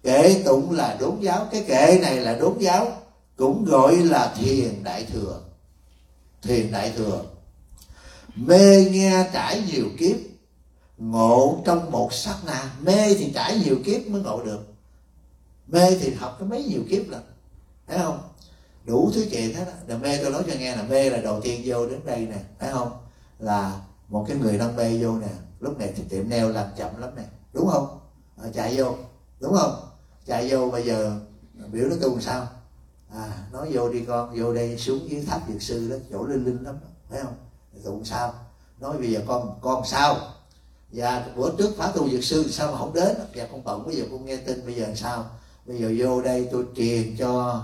Kệ tụng là đốn giáo. Cái kệ này là đốn giáo, cũng gọi là thiền đại thừa. Thiền đại thừa. Mê nghe trải nhiều kiếp, ngộ trong một sát na. Mê thì trải nhiều kiếp mới ngộ được. Mê thì học cái mấy nhiều kiếp lắm, thấy không? Đủ thứ chuyện hết á. Mê tôi nói cho nghe là mê là đầu tiên vô đến đây nè, thấy không? là một cái người đang mê vô nè, lúc này thì tiệm nail làm chậm lắm nè, đúng không? Chạy vô, đúng không? Chạy vô bây giờ biểu nó tu làm sao? Nói vô đi con, vô đây xuống dưới tháp dược sư đó, chỗ linh linh lắm, phải không? Tu làm sao? Nói bây giờ con sao? Và bữa trước phá tu dược sư sao mà không đến? Dạ con bận, bây giờ con nghe tin, bây giờ làm sao? Bây giờ vô đây tôi truyền cho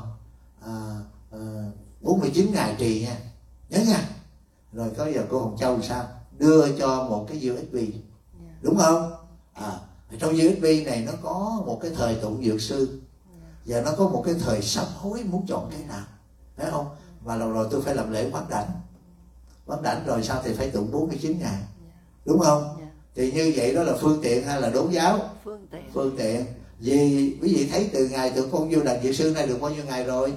49 ngày trì nha, nhớ nha. Rồi có giờ cô Hồng Châu làm sao? Đưa cho một cái USB, đúng không? Trong USB này nó có một cái thời tụng dược sư, và nó có một cái thời sám hối, muốn chọn cái nào, phải không? Và rồi tôi phải làm lễ quán đảnh rồi sau thì phải tụng 49 ngày, đúng không? Thì như vậy đó là phương tiện hay là đốn giáo? Phương tiện. Vì quý vị thấy từ ngày tụi con vô đàn dược sư này được bao nhiêu ngày rồi?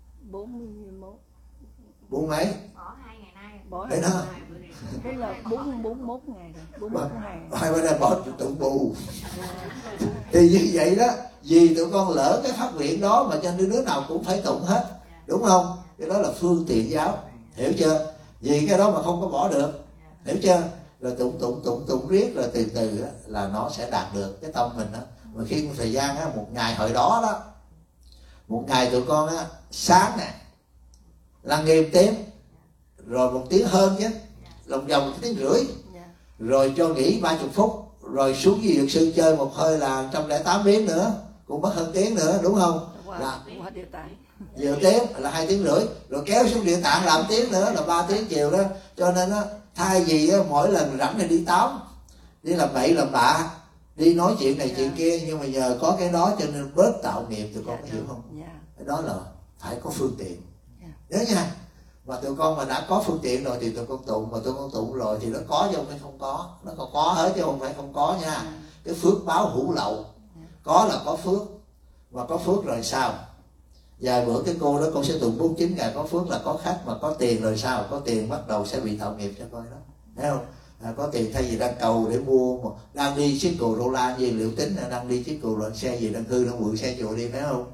41. 4 mấy? Bỏ 2 ngày nay. Bỏ đấy đó. Thế là 41 ngày rồi. 41 ngày. Hai bữa nay bỏ tụng bù. Thì như vậy đó, vì tụi con lỡ cái phát nguyện đó mà cho nên đứa nào cũng phải tụng hết, đúng không? Cái đó là phương tiện giáo, hiểu chưa? Vì cái đó mà không có bỏ được, hiểu chưa? Rồi tụng riết rồi từ từ là nó sẽ đạt được cái tâm mình đó. Mà khi một thời gian á, một ngày hồi đó một ngày tụi con á, sáng nè là nghiêm tím, rồi 1 tiếng hơn chứ, lòng vòng 1 tiếng rưỡi, rồi cho nghỉ 30 phút, rồi xuống với dược sư chơi một hơi là 108 tiếng nữa, cũng mất hơn tiếng nữa, đúng không? Là nhiều tiếng là 2 tiếng rưỡi, rồi kéo xuống Địa Tạng làm tiếng nữa là 3 tiếng chiều đó. Cho nên á, thay vì á, mỗi lần rảnh thì đi tắm, đi làm bậy làm bạ, đi nói chuyện này chuyện kia, nhưng mà nhờ có cái đó cho nên bớt tạo nghiệp, tụi con có hiểu không? Cái đó là phải có phương tiện, nhớ nha. Mà tụi con mà đã có phương tiện rồi thì tụi con tụng, mà tụi con tụng rồi thì nó có chứ không phải không có, nó còn có hết chứ không phải không có nha. Cái phước báo hữu lậu, có là có phước, mà có phước rồi sao? Vài bữa cái cô đó con sẽ tụng 49 ngày có phước là có khách, mà có tiền rồi sao? Có tiền bắt đầu sẽ bị tạo nghiệp cho coi đó, thấy không? Có tiền thay vì đang cầu để mua, đang đi chiếc cù đô la gì liệu tính, đang đi chiếc cù loạn xe gì đang hư, đang mượn xe chùa đi, phải không?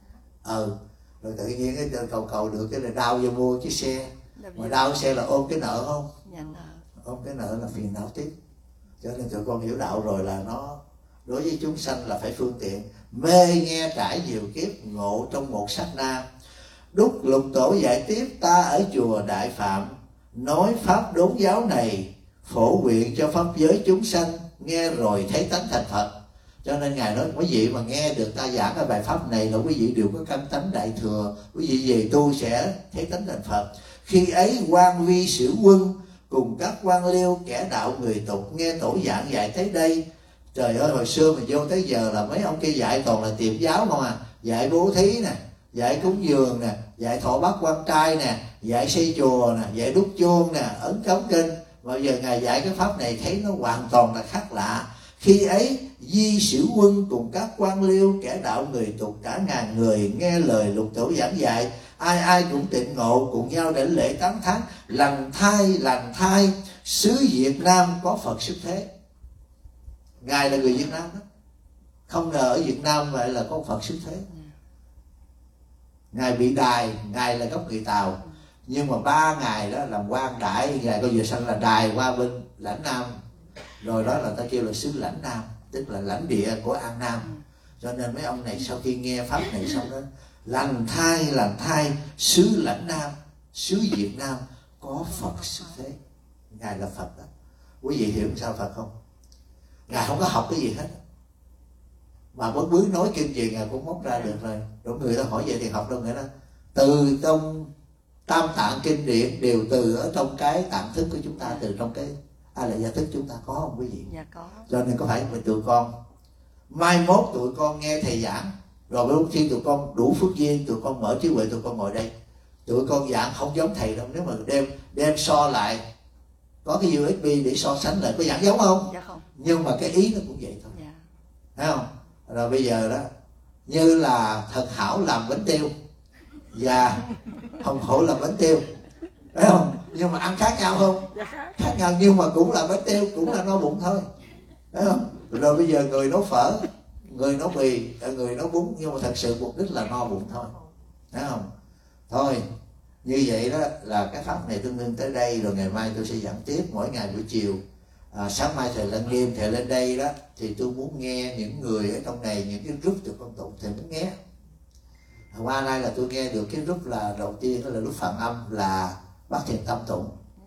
Rồi tự nhiên cái cầu được cái là đau vô mua chiếc xe, mà đau xe là ôm cái nợ không? Ôm cái nợ là phiền não tiếp. Cho nên tụi con hiểu đạo rồi là nó đối với chúng sanh là phải phương tiện. Mê nghe trải nhiều kiếp, ngộ trong một sát na. Đúc Lục Tổ dạy tiếp, ta ở chùa Đại Phạm nói pháp đốn giáo này, phổ nguyện cho pháp giới chúng sanh nghe rồi thấy tánh thành Phật. Cho nên Ngài nói quý vị mà nghe được ta giảng cái bài pháp này là quý vị đều có căn tánh đại thừa, quý vị về tu sẽ thấy tánh thành Phật. Khi ấy quan vi sử quân cùng các quan liêu kẻ đạo người tục nghe tổ giảng dạy tới đây. Trời ơi, hồi xưa mình vô tới giờ là mấy ông kia dạy toàn là tiệm giáo không à. Dạy bố thí nè, dạy cúng dường nè, dạy thọ bát quan trai nè, dạy xây chùa nè, dạy đúc chuông nè, ấn cống kinh. Mà giờ Ngài dạy cái pháp này thấy nó hoàn toàn là khác lạ. Khi ấy di sử quân cùng các quan liêu kẻ đạo người tục cả ngàn người nghe lời Lục Tổ giảng dạy, ai ai cũng tịnh ngộ, cùng nhau đảnh lễ tán thán. Lành thai xứ Việt Nam có Phật xuất thế. Ngài là người Việt Nam đó, không ngờ ở Việt Nam vậy là có Phật xuất thế. Ngài bị đài, Ngài là gốc người Tàu, nhưng mà 3 ngày đó làm quan đại, Ngài có vừa sanh là đài qua bên lãnh Nam, rồi đó là ta kêu là xứ lãnh Nam, tức là lãnh địa của An Nam. Cho nên mấy ông này sau khi nghe pháp này xong đó, lành thai xứ lãnh Nam, xứ Việt Nam có Phật xuất thế. Ngài là Phật đó. Quý vị hiểu sao Phật không? Ngài không có học cái gì hết, mà bất cứ nói kinh gì Ngài cũng móc ra được rồi. Rồi người ta hỏi vậy thì học đâu nghĩa đó. Từ trong Tam Tạng kinh điển đều từ ở trong cái tạng thức của chúng ta, từ trong cái A Lại Gia thức chúng ta, có không quý vị? Dạ có. Cho nên có phải mình tụi con mai mốt tụi con nghe thầy giảng, rồi lúc khi tụi con đủ phước duyên, tụi con mở trí huệ, tụi con ngồi đây, tụi con giảng không giống thầy đâu. Nếu mà đem so lại, có cái USB để so sánh lại, có giảng giống không? Dạ không. Nhưng mà cái ý nó cũng vậy thôi, thấy không? Rồi bây giờ đó như là Thật Hảo làm bánh tiêu và Hồng Hậu làm bánh tiêu, phải không? Nhưng mà ăn khác nhau không? Khác nhau, nhưng mà cũng là bánh tiêu, cũng là no bụng thôi, phải không? Rồi bây giờ người nấu phở, người nấu mì, người nấu bún, nhưng mà thật sự mục đích là no bụng thôi, phải không? Thôi như vậy đó là cái pháp này tương đương tới đây, rồi ngày mai tôi sẽ giảng tiếp mỗi ngày buổi chiều. Sáng mai thầy lên đêm, thầy lên đây đó thì tôi muốn nghe những người ở trong này, những cái group từ con tụng, thầy muốn nghe. Qua nay là tôi nghe được cái group là đầu tiên, đó là lúc Phạm Âm là Bác Thiền Tâm tụng.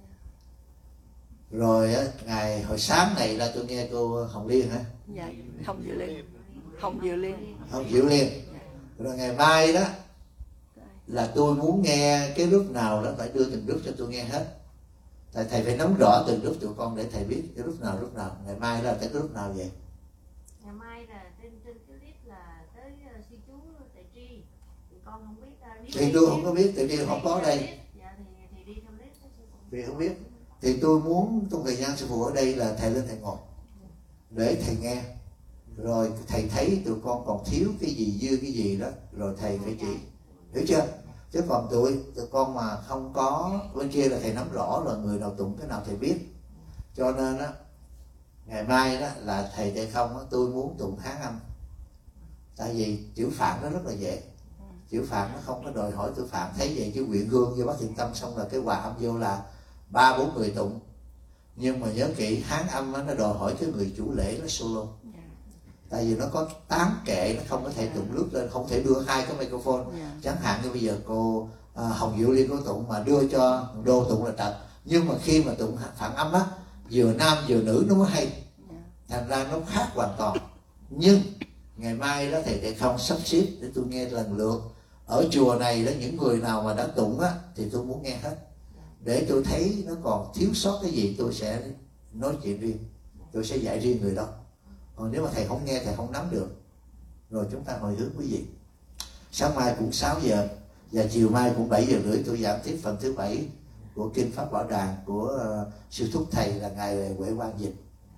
Rồi ngày hồi sáng này là tôi nghe cô Hồng Liên hả? Dạ, Hồng Diệu Liên. Hồng Diệu Liên. Hồng Diệu Liên. Rồi ngày mai đó là tôi muốn nghe cái group nào đó, phải đưa từng group cho tôi nghe hết. Tại thầy phải nắm rõ từng group tụi con để thầy biết cái group nào. Ngày mai là cái group nào vậy? Ngày mai là trên cái list là tới sư chú Tề Tri. Thì con không biết. Thì tôi không có biết, Tề Tri không có đây. Dạ thì đi theo list. Vì không biết. Thì tôi muốn trong thời gian sư phụ ở đây là thầy lên thầy ngồi để thầy nghe. Rồi thầy thấy tụi con còn thiếu cái gì, dư cái gì đó, rồi thầy phải chỉ. Hiểu chưa? Chứ còn tụi con mà không có bên kia là thầy nắm rõ rồi, người nào tụng cái nào thầy biết. Cho nên á ngày mai đó là thầy không á, tôi muốn tụng Hán âm. Tại vì chữ Phạn nó rất là dễ, chữ Phạn nó không có đòi hỏi chữ Phạn. Thấy vậy chứ quyện hương vô Bác Thiện Tâm xong là cái hòa âm vô là 3-4 người tụng. Nhưng mà nhớ kỹ, Hán âm á, nó đòi hỏi cái người chủ lễ nó solo. Tại vì nó có 8 kệ, nó không có thể tụng lướt lên, không thể đưa 2 cái microphone. Chẳng hạn như bây giờ cô Hồng Diệu Liên có tụng mà đưa cho Đô tụng là trật. Nhưng mà khi mà tụng phản âm á, vừa nam vừa nữ nó mới hay, thành ra nó khác hoàn toàn. Nhưng ngày mai đó thầy không sắp xếp để tôi nghe lần lượt. Ở chùa này đó, những người nào mà đã tụng á thì tôi muốn nghe hết, để tôi thấy nó còn thiếu sót cái gì tôi sẽ nói chuyện riêng, tôi sẽ dạy riêng người đó. Còn nếu mà thầy không nghe, thầy không nắm được. Rồi chúng ta hồi hướng quý vị. Sáng mai cũng 6 giờ và chiều mai cũng 7 giờ rưỡi tôi giảng tiếp phần thứ 7 của Kinh Pháp Bảo Đàn của sư thúc thầy là ngài Huệ Quang Dịch.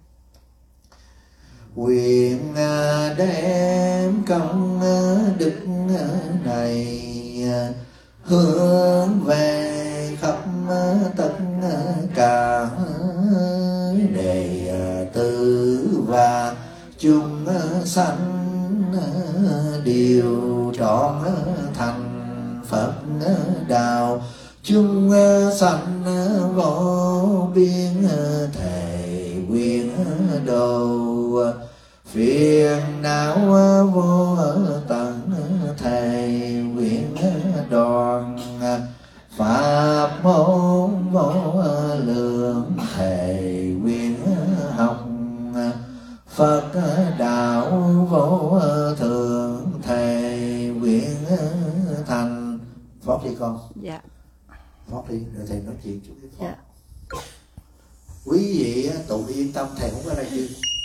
Nguyện đem công đức này hướng về khắp tất cả đệ tử và chúng sanh đều trọn thành Phật đạo, chúng sanh vô biên thể nguyện đầu, phiền não vô tận thầy nguyện đoàn, pháp môn vô lượng thầy nguyện học, Phật đạo vô thượng thầy nguyện thành. Phót đi con. Dạ. Phót đi, rồi thầy nói chuyện chút với Phót. Dạ. Quý vị tụng yên tâm, thầy không có ra chi.